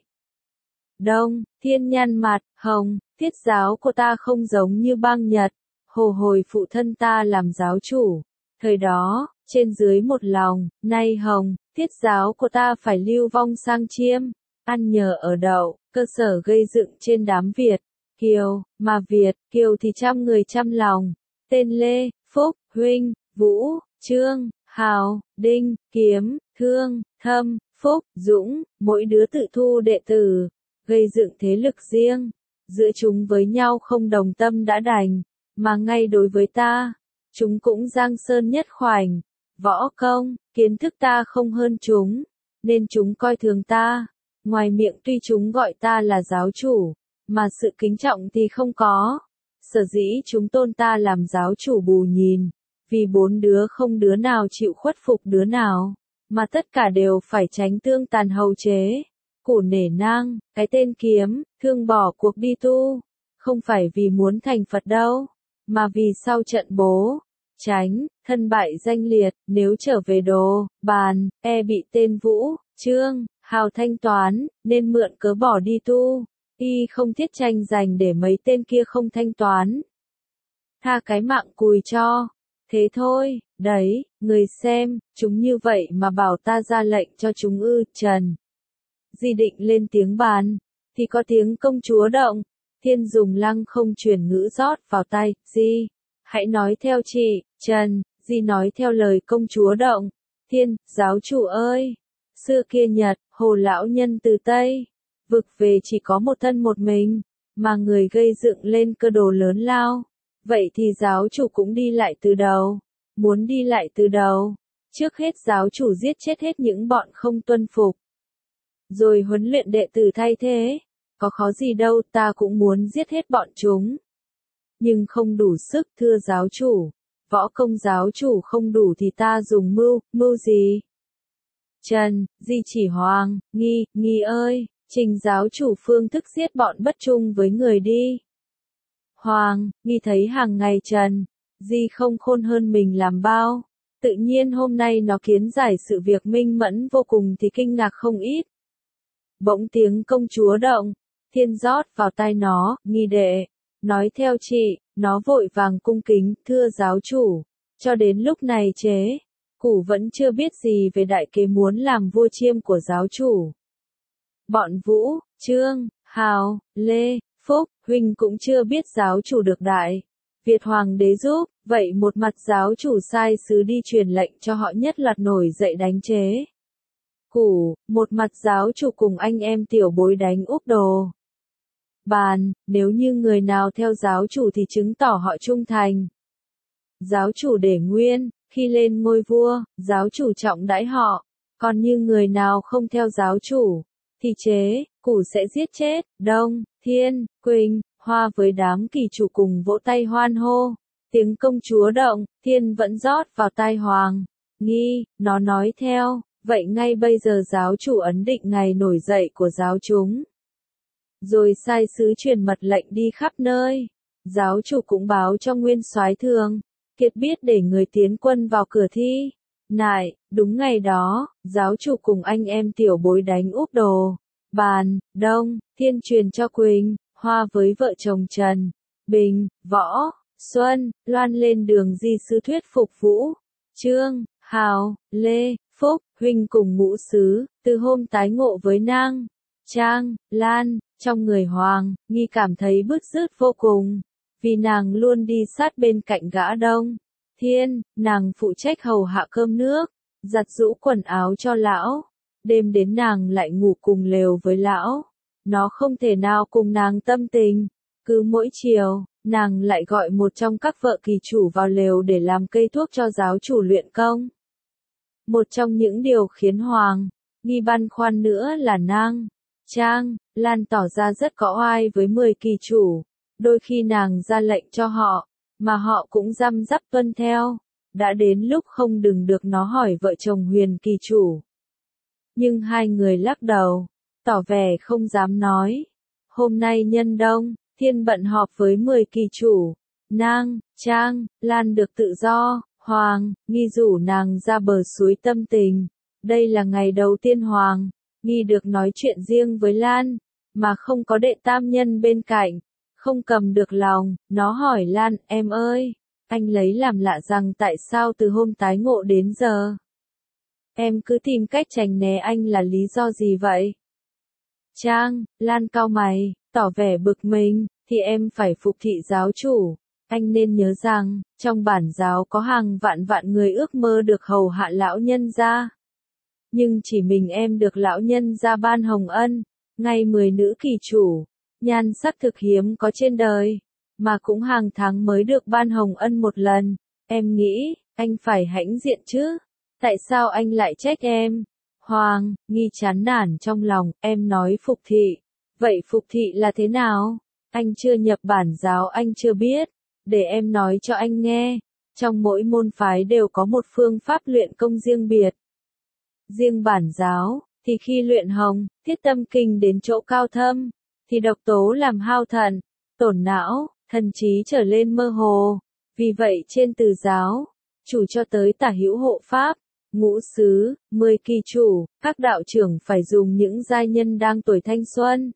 Đông, Thiên nhăn mặt, Hồng, tiết giáo của ta không giống như bang Nhật. Hồ hồi phụ thân ta làm giáo chủ. Thời đó, trên dưới một lòng, nay Hồng, tiết giáo của ta phải lưu vong sang Chiêm. Ăn nhờ ở đậu, cơ sở gây dựng trên đám Việt, Kiều, mà Việt, Kiều thì trăm người trăm lòng. Tên Lê, Phúc, Huynh, Vũ, Trương, Hào, Đinh, Kiếm, Thương, Thâm, Phúc, Dũng, mỗi đứa tự thu đệ tử, gây dựng thế lực riêng. Giữa chúng với nhau không đồng tâm đã đành, mà ngay đối với ta, chúng cũng giang sơn nhất khoảnh. Võ công, kiến thức ta không hơn chúng, nên chúng coi thường ta. Ngoài miệng tuy chúng gọi ta là giáo chủ, mà sự kính trọng thì không có. Sở dĩ chúng tôn ta làm giáo chủ bù nhìn, vì bốn đứa không đứa nào chịu khuất phục đứa nào, mà tất cả đều phải tránh tương tàn hầu chế. Củ nể nang, cái tên Kiếm, Thương bỏ cuộc đi tu, không phải vì muốn thành Phật đâu, mà vì sau trận bố, Tránh, thân bại danh liệt, nếu trở về đồ, bàn, e bị tên Vũ, Trương, Hào thanh toán, nên mượn cớ bỏ đi tu. Y không thiết tranh giành để mấy tên kia không thanh toán. Tha cái mạng cùi cho. Thế thôi, đấy, người xem, chúng như vậy mà bảo ta ra lệnh cho chúng ư. Trần Di định lên tiếng bàn, thì có tiếng công chúa động. Thiên dùng lăng không truyền ngữ rót vào tay. Di, hãy nói theo chị. Trần Di nói theo lời công chúa động. Thiên, giáo chủ ơi, xưa kia Nhật, Hồ lão nhân từ Tây vực về chỉ có một thân một mình, mà người gây dựng lên cơ đồ lớn lao. Vậy thì giáo chủ cũng đi lại từ đầu. Muốn đi lại từ đầu, trước hết giáo chủ giết chết hết những bọn không tuân phục, rồi huấn luyện đệ tử thay thế. Có khó gì đâu, ta cũng muốn giết hết bọn chúng. Nhưng không đủ sức, thưa giáo chủ. Võ công giáo chủ không đủ thì ta dùng mưu, mưu gì? Trần Di chỉ Hoàng, Nghi, Nghi ơi, trình giáo chủ phương thức giết bọn bất trung với người đi. Hoàng, Nghi thấy hàng ngày Trần Di không khôn hơn mình làm bao. Tự nhiên hôm nay nó kiến giải sự việc minh mẫn vô cùng thì kinh ngạc không ít. Bỗng tiếng công chúa động, Thiên rót vào tai nó, nghi đệ, nói theo chị, nó vội vàng cung kính, thưa giáo chủ, cho đến lúc này chế, củ vẫn chưa biết gì về đại kế muốn làm vua chiêm của giáo chủ. Bọn Vũ, Trương, Hào, Lê, Phúc, Huynh cũng chưa biết giáo chủ được đại Việt Hoàng đế giúp, vậy một mặt giáo chủ sai sứ đi truyền lệnh cho họ nhất loạt nổi dậy đánh chế Củ, một mặt giáo chủ cùng anh em tiểu bối đánh úp đồ. Bàn, nếu như người nào theo giáo chủ thì chứng tỏ họ trung thành. Giáo chủ để nguyên, khi lên ngôi vua, giáo chủ trọng đãi họ, còn như người nào không theo giáo chủ, thì chế, củ sẽ giết chết. Đông, Thiên, Quỳnh, Hoa với đám kỳ chủ cùng vỗ tay hoan hô. Tiếng công chúa động, Thiên vẫn rót vào tai Hoàng. Nghi, nó nói theo, vậy ngay bây giờ giáo chủ ấn định ngày nổi dậy của giáo chúng. Rồi sai sứ truyền mật lệnh đi khắp nơi. Giáo chủ cũng báo cho nguyên soái Thường Kiệt biết để người tiến quân vào cửa thi. Nại, đúng ngày đó, giáo chủ cùng anh em tiểu bối đánh úp đồ. Bàn, Đông, Thiên truyền cho Quỳnh, Hoa với vợ chồng Trần, Bình, Võ, Xuân, Loan lên đường di sứ thuyết phục Vũ, Trương, Hào, Lê, Phúc, Huynh cùng ngũ sứ, từ hôm tái ngộ với Nang, Trang, Lan, trong người Hoàng, Nghi cảm thấy bứt rứt vô cùng, vì nàng luôn đi sát bên cạnh gã Đông. Thiên, nàng phụ trách hầu hạ cơm nước, giặt giũ quần áo cho lão, đêm đến nàng lại ngủ cùng lều với lão, nó không thể nào cùng nàng tâm tình, cứ mỗi chiều, nàng lại gọi một trong các vợ kỳ chủ vào lều để làm cây thuốc cho giáo chủ luyện công. Một trong những điều khiến Hoàng, Nghi băn khoăn nữa là Nang, Trang, Lan tỏ ra rất có oai với mười kỳ chủ, đôi khi nàng ra lệnh cho họ, mà họ cũng răm rắp tuân theo, đã đến lúc không đừng được nó hỏi vợ chồng Huyền kỳ chủ. Nhưng hai người lắc đầu, tỏ vẻ không dám nói. Hôm nay nhân đông, Thiên bận họp với mười kỳ chủ, Nang, Trang, Lan được tự do, Hoàng, Nghi rủ nàng ra bờ suối tâm tình. Đây là ngày đầu tiên Hoàng, Nghi được nói chuyện riêng với Lan, mà không có đệ tam nhân bên cạnh. Không cầm được lòng, nó hỏi Lan, em ơi, anh lấy làm lạ rằng tại sao từ hôm tái ngộ đến giờ, em cứ tìm cách tránh né anh là lý do gì vậy? Trang, Lan cau mày, tỏ vẻ bực mình, thì em phải phục thị giáo chủ. Anh nên nhớ rằng, trong bản giáo có hàng vạn vạn người ước mơ được hầu hạ lão nhân gia. Nhưng chỉ mình em được lão nhân gia ban hồng ân, ngay mười nữ kỳ chủ, nhan sắc thực hiếm có trên đời, mà cũng hàng tháng mới được ban hồng ân một lần. Em nghĩ, anh phải hãnh diện chứ. Tại sao anh lại trách em? Hoàng, Nghi chán nản trong lòng, em nói phục thị. Vậy phục thị là thế nào? Anh chưa nhập bản giáo anh chưa biết. Để em nói cho anh nghe. Trong mỗi môn phái đều có một phương pháp luyện công riêng biệt. Riêng bản giáo, thì khi luyện hồng, thiết tâm kinh đến chỗ cao thâm, thì độc tố làm hao thận, tổn não, thần trí trở lên mơ hồ. Vì vậy trên từ giáo, chủ cho tới tả hữu hộ pháp, ngũ sứ, mười kỳ chủ, các đạo trưởng phải dùng những giai nhân đang tuổi thanh xuân.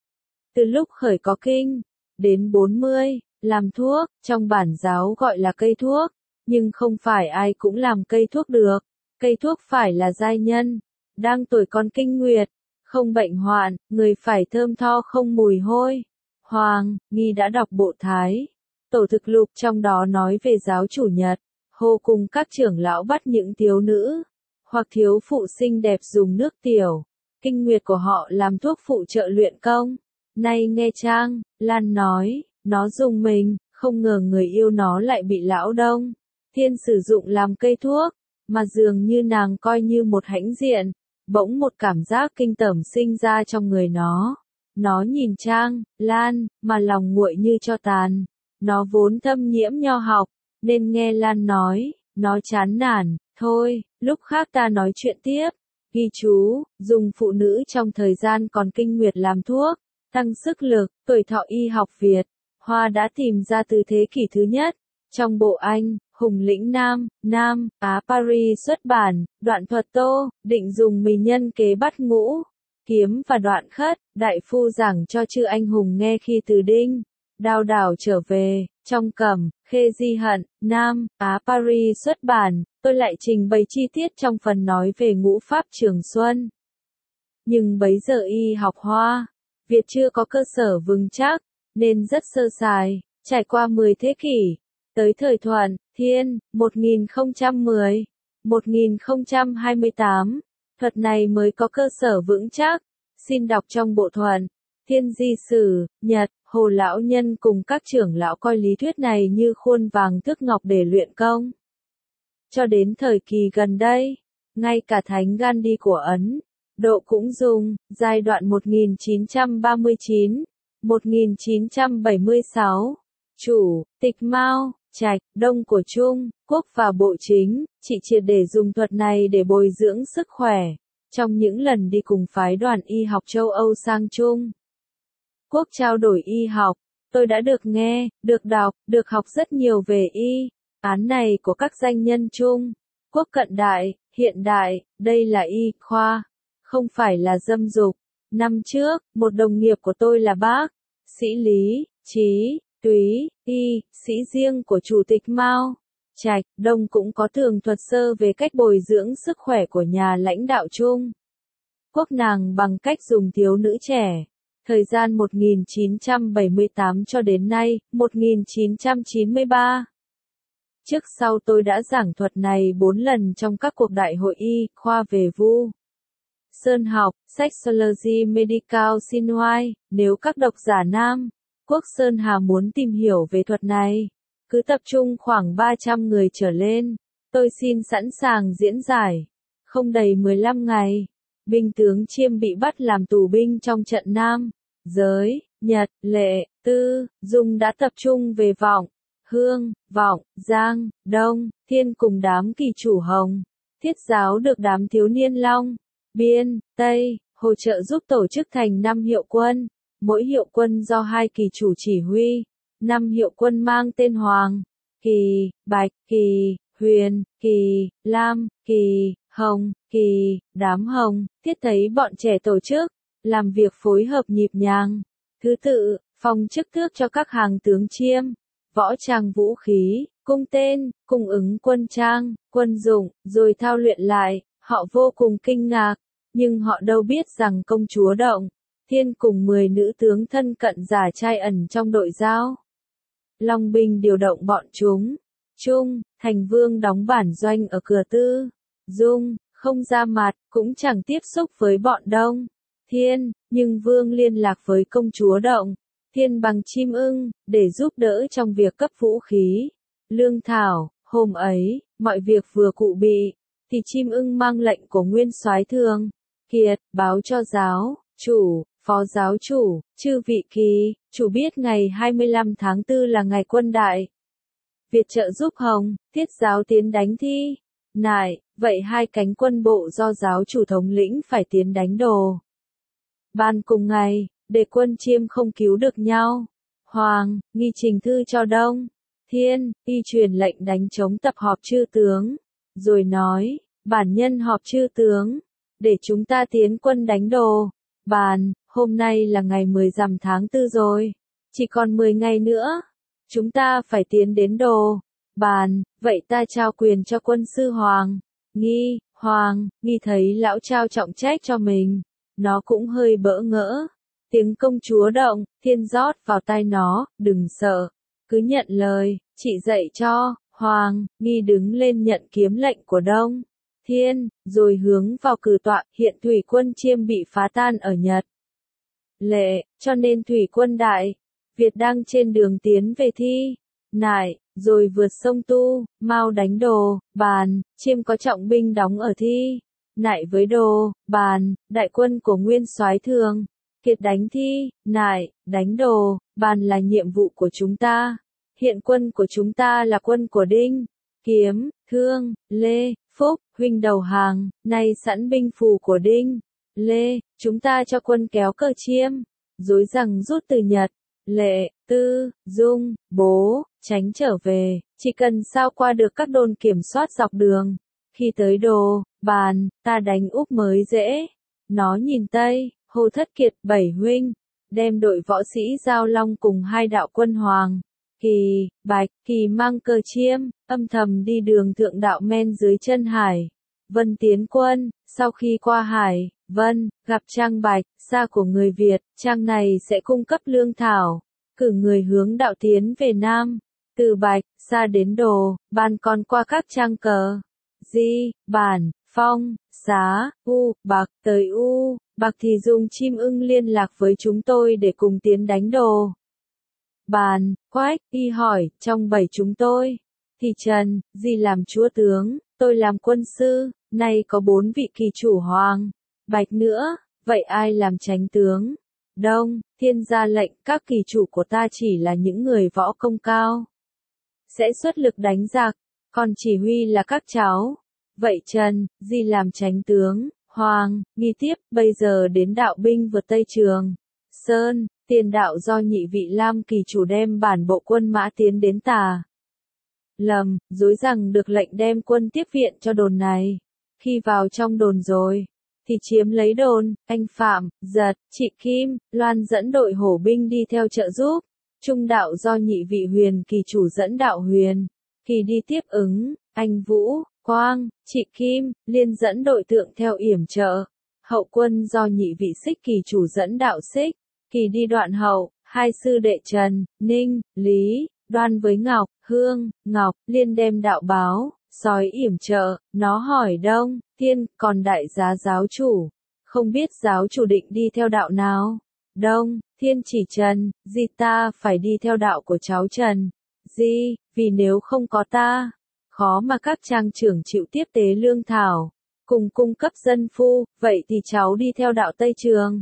Từ lúc khởi có kinh, đến bốn mươi, làm thuốc, trong bản giáo gọi là cây thuốc, nhưng không phải ai cũng làm cây thuốc được. Cây thuốc phải là giai nhân, đang tuổi còn kinh nguyệt, không bệnh hoạn, người phải thơm tho không mùi hôi. Hoàng, Nghi đã đọc bộ Thái Tổ thực lục, trong đó nói về giáo chủ Nhật, Hồ cùng các trưởng lão bắt những thiếu nữ, hoặc thiếu phụ xinh đẹp dùng nước tiểu, kinh nguyệt của họ làm thuốc phụ trợ luyện công. Nay nghe Trang, Lan nói, nó dùng mình, không ngờ người yêu nó lại bị lão Đông Thiên sử dụng làm cây thuốc, mà dường như nàng coi như một hãnh diện. Bỗng một cảm giác kinh tởm sinh ra trong người nó. Nó nhìn Trang, Lan, mà lòng nguội như cho tàn. Nó vốn thâm nhiễm nho học, nên nghe Lan nói, nó chán nản, thôi, lúc khác ta nói chuyện tiếp. Ghi chú, dùng phụ nữ trong thời gian còn kinh nguyệt làm thuốc, tăng sức lực, tuổi thọ y học Việt. Hoa đã tìm ra từ thế kỷ thứ nhất, Trong bộ Anh, Hùng lĩnh Nam, Nam, Á Paris xuất bản, đoạn thuật Tô, định dùng mì nhân kế bắt ngũ, kiếm và đoạn khất, đại phu giảng cho chư anh hùng nghe khi từ Đinh, Đao đảo trở về, trong Cẩm, Khê Di Hận, Nam, Á Paris xuất bản, tôi lại trình bày chi tiết trong phần nói về ngũ pháp Trường Xuân. Nhưng bấy giờ y học Hoa, Việt chưa có cơ sở vững chắc, nên rất sơ sài, trải qua mười thế kỷ. Tới thời Thuận, Thiên, một nghìn không trăm mười, một nghìn không trăm hai mươi tám, thuật này mới có cơ sở vững chắc. Xin đọc trong bộ Thuận, Thiên Di Sử, Nhật, Hồ Lão Nhân cùng các trưởng lão coi lý thuyết này như khuôn vàng thước ngọc để luyện công. Cho đến thời kỳ gần đây, ngay cả Thánh Gandhi của Ấn Độ cũng dùng, giai đoạn một nghìn chín trăm ba mươi chín đến một nghìn chín trăm bảy mươi sáu, Chủ, Tịch Mao, Trạch, Đông của Trung Quốc và Bộ Chính, chỉ triệt để dùng thuật này để bồi dưỡng sức khỏe. Trong những lần đi cùng phái đoàn y học châu Âu sang Trung Quốc trao đổi y học, tôi đã được nghe, được đọc, được học rất nhiều về y, án này của các danh nhân Trung Quốc cận đại, hiện đại, đây là y khoa, không phải là dâm dục. Năm trước, một đồng nghiệp của tôi là bác sĩ Lý Trí Túy, y sĩ riêng của Chủ tịch Mao Trạch Đông cũng có tường thuật sơ về cách bồi dưỡng sức khỏe của nhà lãnh đạo Trung Quốc nàng bằng cách dùng thiếu nữ trẻ. Thời gian một nghìn chín trăm bảy mươi tám cho đến nay, một nghìn chín trăm chín mươi ba. Trước sau tôi đã giảng thuật này bốn lần trong các cuộc đại hội y khoa về Vu Sơn học, Sexology Medical Sinwai. Nếu các độc giả Nam Quốc Sơn Hà muốn tìm hiểu về thuật này, cứ tập trung khoảng ba trăm người trở lên. Tôi xin sẵn sàng diễn giải. Không đầy mười lăm ngày, binh tướng Chiêm bị bắt làm tù binh trong trận Nam, Giới, Nhật, Lệ, Tư, Dung đã tập trung về Vọng, Hương, Vọng, Giang, Đông, Thiên cùng đám kỳ chủ Hồng. Thiết giáo được đám thiếu niên Long, Biên, Tây, Hồ trợ giúp tổ chức thành năm hiệu quân. Mỗi hiệu quân do hai kỳ chủ chỉ huy. Năm hiệu quân mang tên Hoàng, Kỳ, Bạch, Kỳ, Huyền, Kỳ, Lam, Kỳ, Hồng, Kỳ, đám Hồng. Thiết thấy bọn trẻ tổ chức, làm việc phối hợp nhịp nhàng. Thứ tự, phong chức thước cho các hàng tướng Chiêm, võ trang vũ khí, cung tên, cung ứng quân trang, quân dụng, rồi thao luyện lại. Họ vô cùng kinh ngạc, nhưng họ đâu biết rằng công chúa Động Thiên cùng mười nữ tướng thân cận giả trai ẩn trong đội giao Long binh điều động bọn chúng. Trung, Thành Vương đóng bản doanh ở cửa Tư Dung, không ra mặt, cũng chẳng tiếp xúc với bọn Đông Thiên, nhưng Vương liên lạc với công chúa Động Thiên bằng chim ưng, để giúp đỡ trong việc cấp vũ khí, lương thảo. Hôm ấy, mọi việc vừa cụ bị, thì chim ưng mang lệnh của nguyên soái Thường Kiệt, báo cho giáo chủ, phó giáo chủ, chư vị kỳ, chủ biết ngày hai mươi lăm tháng tư là ngày quân đại Việt trợ giúp Hồng, Thiết giáo tiến đánh Thi Nại, vậy hai cánh quân bộ do giáo chủ thống lĩnh phải tiến đánh Đồ Ban cùng ngày, để quân Chiêm không cứu được nhau. Hoàng, nghi trình thư cho Đông Thiên, y truyền lệnh đánh chống tập họp chư tướng, rồi nói, bản nhân họp chư tướng, để chúng ta tiến quân đánh Đồ Bàn. Hôm nay là ngày mười rằm tháng tư rồi, chỉ còn mười ngày nữa, chúng ta phải tiến đến Đồ Bàn, vậy ta trao quyền cho quân sư Hoàng, Nghi. Hoàng, Nghi thấy lão trao trọng trách cho mình, nó cũng hơi bỡ ngỡ. Tiếng công chúa Động Thiên rót vào tai nó, đừng sợ, cứ nhận lời, chị dạy cho. Hoàng, Nghi đứng lên nhận kiếm lệnh của Đông Thiên, rồi hướng vào cử tọa. Hiện thủy quân Chiêm bị phá tan ở Nhật Lệ, cho nên thủy quân Đại Việt đang trên đường tiến về Thi Nại, rồi vượt sông Tu, Mao đánh Đồ Bàn. Chiêm có trọng binh đóng ở Thi Nại với Đồ Bàn. Đại quân của nguyên soái Thường Kiệt đánh Thi Nại, đánh Đồ Bàn là nhiệm vụ của chúng ta. Hiện quân của chúng ta là quân của Đinh, Kiếm, Thương, Lê, Phúc, huynh đầu hàng, nay sẵn binh phù của Đinh, Lê, chúng ta cho quân kéo cờ Chiêm, dối rằng rút từ Nhật, Lệ, Tư, Dung, Bố, tránh trở về, chỉ cần sao qua được các đồn kiểm soát dọc đường. Khi tới đồ, bàn, ta đánh úp mới dễ. Nó nhìn Tây, Hồ Thất Kiệt bảy huynh, đem đội võ sĩ Giao Long cùng hai đạo quân hoàng. Kỳ, Bạch, Kỳ mang cờ chiêm, âm thầm đi đường thượng đạo men dưới chân hải. Vân tiến quân, sau khi qua hải, Vân, gặp Trang Bạch, xa của người Việt, Trang này sẽ cung cấp lương thảo, cử người hướng đạo tiến về Nam. Từ Bạch, xa đến đồ, ban còn qua các trang cờ. Di, Bản, Phong, Xá, U, Bạc, tới U, Bạc thì dùng chim ưng liên lạc với chúng tôi để cùng tiến đánh đồ. Bàn, Quách, y hỏi, trong bảy chúng tôi, thì Trần, Di làm chúa tướng, tôi làm quân sư, nay có bốn vị kỳ chủ hoàng, Bạch nữa, vậy ai làm chánh tướng? Đông, Thiên ra lệnh các kỳ chủ của ta chỉ là những người võ công cao, sẽ xuất lực đánh giặc, còn chỉ huy là các cháu. Vậy Trần, Di làm chánh tướng, Hoàng, nghi tiếp, bây giờ đến đạo binh vượt Tây Trường. Sơn, tiền đạo do nhị vị Lam kỳ chủ đem bản bộ quân mã tiến đến Tà Lầm, dối rằng được lệnh đem quân tiếp viện cho đồn này. Khi vào trong đồn rồi, thì chiếm lấy đồn, anh Phạm, Giật, chị Kim, Loan dẫn đội hổ binh đi theo trợ giúp. Trung đạo do nhị vị Huyền kỳ chủ dẫn đạo Huyền, kỳ đi tiếp ứng, anh Vũ, Quang, chị Kim, Liên dẫn đội tượng theo yểm trợ. Hậu quân do nhị vị Xích kỳ chủ dẫn đạo Xích, kỳ đi đoạn hậu, hai sư đệ Trần, Ninh, Lý, Đoan với Ngọc, Hương, Ngọc, Liên đem đạo báo, sói yểm trợ, nó hỏi Đông, Thiên, còn đại giá giáo chủ, không biết giáo chủ định đi theo đạo nào? Đông, Thiên chỉ Trần, Di ta phải đi theo đạo của cháu Trần. Di, vì nếu không có ta, khó mà các trang trưởng chịu tiếp tế lương thảo, cùng cung cấp dân phu, vậy thì cháu đi theo đạo Tây Trường.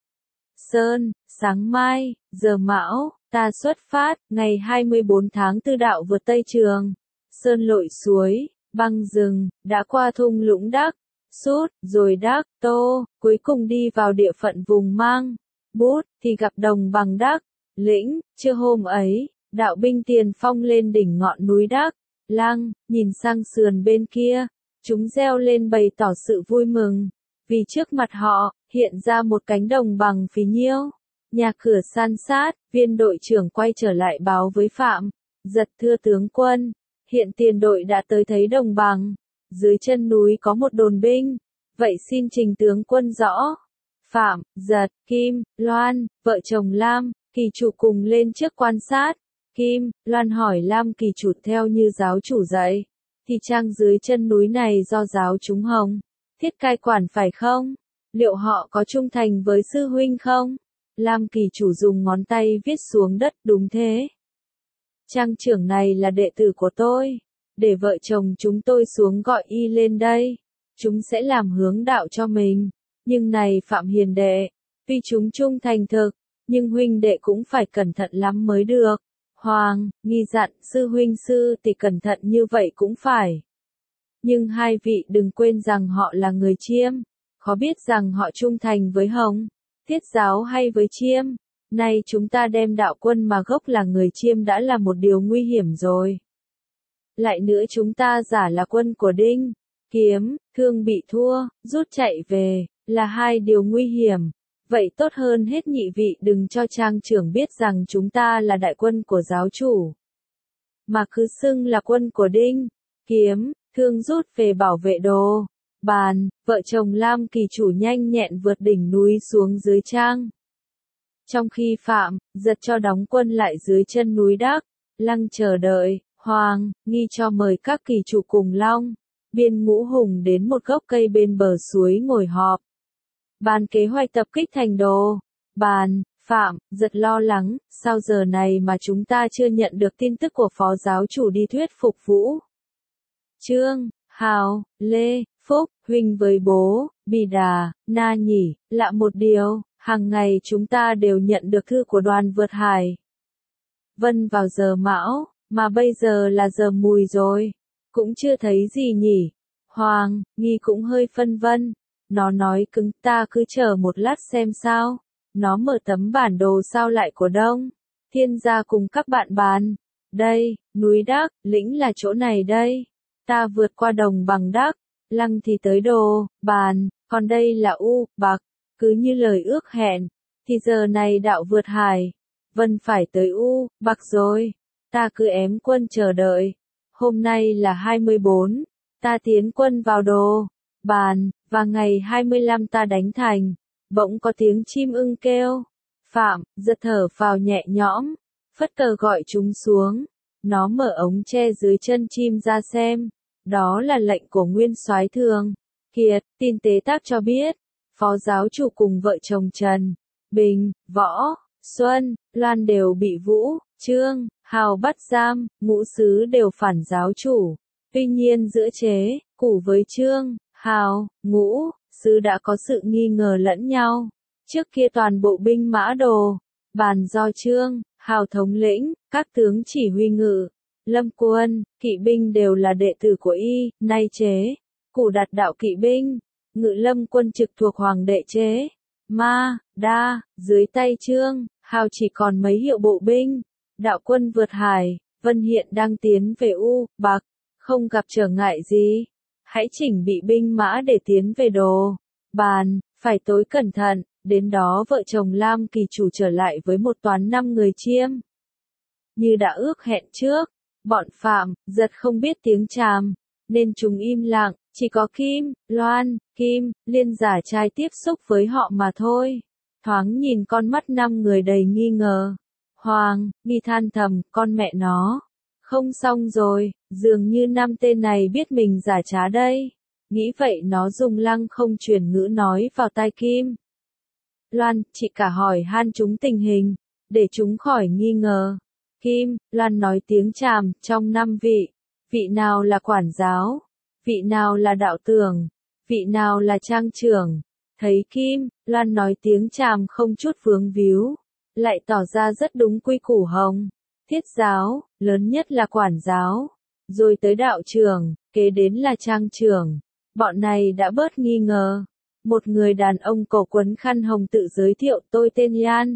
Sơn, sáng mai, giờ mão, ta xuất phát, ngày hai mươi bốn tháng tư đạo vượt Tây Trường. Sơn lội suối, băng rừng, đã qua thung lũng Đắc, Sút, rồi Đắc, Tô, cuối cùng đi vào địa phận vùng Mang, Bút, thì gặp đồng bằng Đắc, Lĩnh, trưa hôm ấy, đạo binh tiền phong lên đỉnh ngọn núi Đắc, Lăng, nhìn sang sườn bên kia, chúng reo lên bày tỏ sự vui mừng, vì trước mặt họ, hiện ra một cánh đồng bằng phì nhiêu. Nhà cửa san sát, viên đội trưởng quay trở lại báo với Phạm, Giật thưa tướng quân, hiện tiền đội đã tới thấy đồng bằng, dưới chân núi có một đồn binh, vậy xin trình tướng quân rõ. Phạm, Giật, Kim, Loan, vợ chồng Lam, kỳ chủ cùng lên trước quan sát. Kim, Loan hỏi Lam kỳ chủ theo như giáo chủ dạy, thì trang dưới chân núi này do giáo chúng Hồng Thiết cai quản phải không? Liệu họ có trung thành với sư huynh không? Lam kỳ chủ dùng ngón tay viết xuống đất, đúng thế. Trang trưởng này là đệ tử của tôi, để vợ chồng chúng tôi xuống gọi y lên đây, chúng sẽ làm hướng đạo cho mình. Nhưng này Phạm hiền đệ, tuy chúng trung thành thực, nhưng huynh đệ cũng phải cẩn thận lắm mới được. Hoàng, nghi dặn, sư huynh sư thì cẩn thận như vậy cũng phải. Nhưng hai vị đừng quên rằng họ là người Chiêm, khó biết rằng họ trung thành với Hồng Thiết giáo hay với Chiêm. Nay chúng ta đem đạo quân mà gốc là người Chiêm đã là một điều nguy hiểm rồi. Lại nữa chúng ta giả là quân của Đinh, Kiếm, Thương bị thua, rút chạy về, là hai điều nguy hiểm. Vậy tốt hơn hết nhị vị đừng cho trang trưởng biết rằng chúng ta là đại quân của giáo chủ, mà cứ xưng là quân của Đinh, Kiếm, Thương rút về bảo vệ đồ. Bàn, vợ chồng Lam kỳ chủ nhanh nhẹn vượt đỉnh núi xuống dưới trang. Trong khi Phạm, Giật cho đóng quân lại dưới chân núi Đắc, Lăng chờ đợi, Hoàng, nghi cho mời các kỳ chủ cùng Long, Biên Ngũ Hùng đến một gốc cây bên bờ suối ngồi họp. Bàn kế hoạch tập kích thành đồ. Bàn, Phạm, Giật lo lắng, sao giờ này mà chúng ta chưa nhận được tin tức của phó giáo chủ đi thuyết phục Vũ. Trương, Hào, Lê, Phúc, huynh với bố, Bì Đà, Na nhỉ, lạ một điều, hàng ngày chúng ta đều nhận được thư của đoàn vượt hải. Vân vào giờ mão, mà bây giờ là giờ mùi rồi, cũng chưa thấy gì nhỉ. Hoàng, nghi cũng hơi phân vân. Nó nói cứng, ta cứ chờ một lát xem sao. Nó mở tấm bản đồ sao lại của Đông Thiên ra cùng các bạn bàn. Đây, núi Đắc, lĩnh là chỗ này đây. Ta vượt qua đồng bằng Đắc, Lăng thì tới Đồ, Bàn, còn đây là U, Bạc. Cứ như lời ước hẹn, thì giờ này đạo vượt hải, Vân phải tới U, Bạc rồi. Ta cứ ém quân chờ đợi. Hôm nay là hai mươi bốn, ta tiến quân vào Đồ, Bàn, và ngày hai mươi lăm ta đánh thành. Bỗng có tiếng chim ưng kêu. Phạm, giật thở phào nhẹ nhõm, phất cờ gọi chúng xuống. Nó mở ống tre dưới chân chim ra xem. Đó là lệnh của nguyên soái Thường Kiệt. Tin tế tác cho biết, phó giáo chủ cùng vợ chồng Trần, Bình, Võ, Xuân, Loan đều bị Vũ, Trương, Hào bắt giam, ngũ sứ đều phản giáo chủ. Tuy nhiên giữa chế, củ với Trương, Hào, ngũ sứ đã có sự nghi ngờ lẫn nhau. Trước kia toàn bộ binh mã Đồ, Bàn do Trương, Hào thống lĩnh, các tướng chỉ huy ngự, lâm quân, kỵ binh đều là đệ tử của y, nay chế, củ đặt đạo kỵ binh, ngự lâm quân trực thuộc hoàng đệ chế. Ma, Đa, dưới tay Trương, Hào chỉ còn mấy hiệu bộ binh. Đạo quân vượt hải, Vân hiện đang tiến về U, Bạc, không gặp trở ngại gì. Hãy chỉnh bị binh mã để tiến về Đồ, Bàn, phải tối cẩn thận. Đến đó vợ chồng Lam Kỳ chủ trở lại với một toán năm người chiêm. Như đã ước hẹn trước, bọn Phạm, Giật không biết tiếng Tràm, nên chúng im lặng, chỉ có Kim, Loan, Kim, Liên giả trai tiếp xúc với họ mà thôi. Thoáng nhìn con mắt năm người đầy nghi ngờ. Hoàng, nghi than thầm, con mẹ nó. Không xong rồi, dường như năm tên này biết mình giả trá đây. Nghĩ vậy nó dùng lăng không truyền ngữ nói vào tai Kim. Loan, chị cả hỏi han chúng tình hình, để chúng khỏi nghi ngờ. Kim, Loan nói tiếng Tràm, trong năm vị, vị nào là quản giáo, vị nào là đạo tưởng, vị nào là trang trưởng. Thấy Kim, Loan nói tiếng Tràm không chút vướng víu, lại tỏ ra rất đúng quy củ Hồng. Thiết giáo, lớn nhất là quản giáo, rồi tới đạo trưởng, kế đến là trang trưởng. Bọn này đã bớt nghi ngờ. Một người đàn ông cổ quấn khăn hồng tự giới thiệu, tôi tên Yan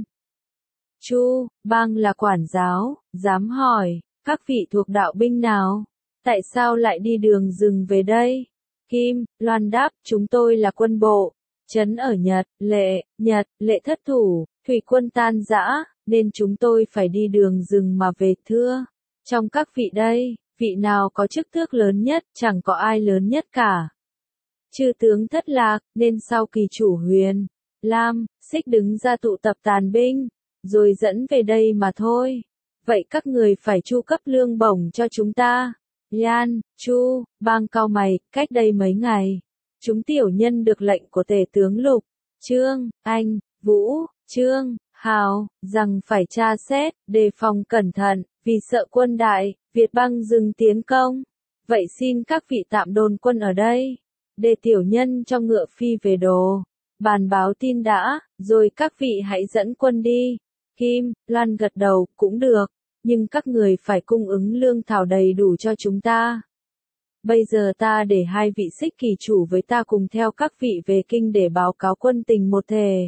Chu, Bang là quản giáo, dám hỏi, các vị thuộc đạo binh nào? Tại sao lại đi đường rừng về đây? Kim, Loan đáp, chúng tôi là quân bộ, trấn ở Nhật, Lệ, Nhật, Lệ thất thủ, thủy quân tan rã, nên chúng tôi phải đi đường rừng mà về. Thưa, trong các vị đây, vị nào có chức tước lớn nhất? Chẳng có ai lớn nhất cả. Chư tướng thất lạc, nên sau kỳ chủ Huyền, Lam, Xích đứng ra tụ tập tàn binh, rồi dẫn về đây mà thôi. Vậy các người phải chu cấp lương bổng cho chúng ta. Yan, Chu, Bang cau mày, cách đây mấy ngày, chúng tiểu nhân được lệnh của tể tướng Lục, Trương, Anh, Vũ, Trương, Hào, rằng phải tra xét, đề phòng cẩn thận, vì sợ quân đại, Việt băng dừng tiến công. Vậy xin các vị tạm đồn quân ở đây, để tiểu nhân cho ngựa phi về Đồ, Bàn báo tin đã, rồi các vị hãy dẫn quân đi. Kim, Loan gật đầu, cũng được, nhưng các người phải cung ứng lương thảo đầy đủ cho chúng ta. Bây giờ ta để hai vị Xích kỳ chủ với ta cùng theo các vị về kinh để báo cáo quân tình một thể.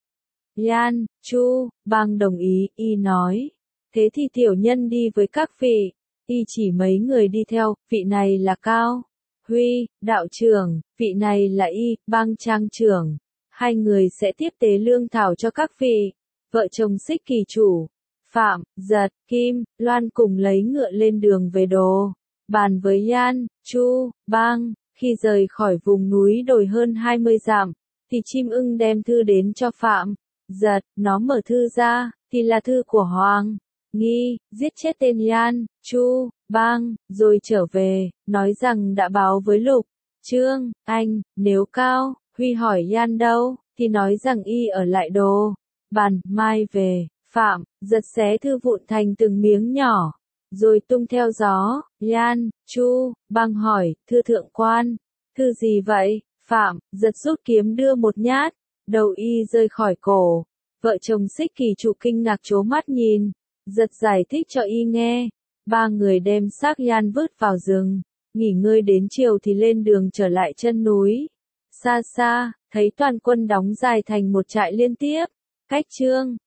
Yan, Chu, Bang đồng ý, y nói. Thế thì tiểu nhân đi với các vị. Y chỉ mấy người đi theo, vị này là Cao Huy, đạo trưởng, vị này là Y, Bang trang trưởng. Hai người sẽ tiếp tế lương thảo cho các vị. Vợ chồng Xích kỳ chủ, Phạm, Giật, Kim, Loan cùng lấy ngựa lên đường về Đồ, Bàn với Yan, Chu, Bang. Khi rời khỏi vùng núi đồi hơn hai mươi dặm, thì chim ưng đem thư đến cho Phạm, Giật. Nó mở thư ra, thì là thư của Hoàng Nghi, giết chết tên Yan, Chu, Bang, rồi trở về, nói rằng đã báo với Lục, Trương, Anh. Nếu Cao Huy hỏi Yan đâu, thì nói rằng y ở lại Đồ, Bàn, mai về. Phạm, Giật xé thư vụn thành từng miếng nhỏ, rồi tung theo gió. Yan, Chu, Bang hỏi, thưa thượng quan, thư gì vậy? Phạm, Giật rút kiếm đưa một nhát, đầu y rơi khỏi cổ. Vợ chồng Xích kỳ chủ kinh ngạc trố mắt nhìn. Giật giải thích cho y nghe. Ba người đem xác Yan vứt vào rừng, nghỉ ngơi đến chiều thì lên đường trở lại chân núi. Xa xa, thấy toàn quân đóng dài thành một trại liên tiếp, cách Trương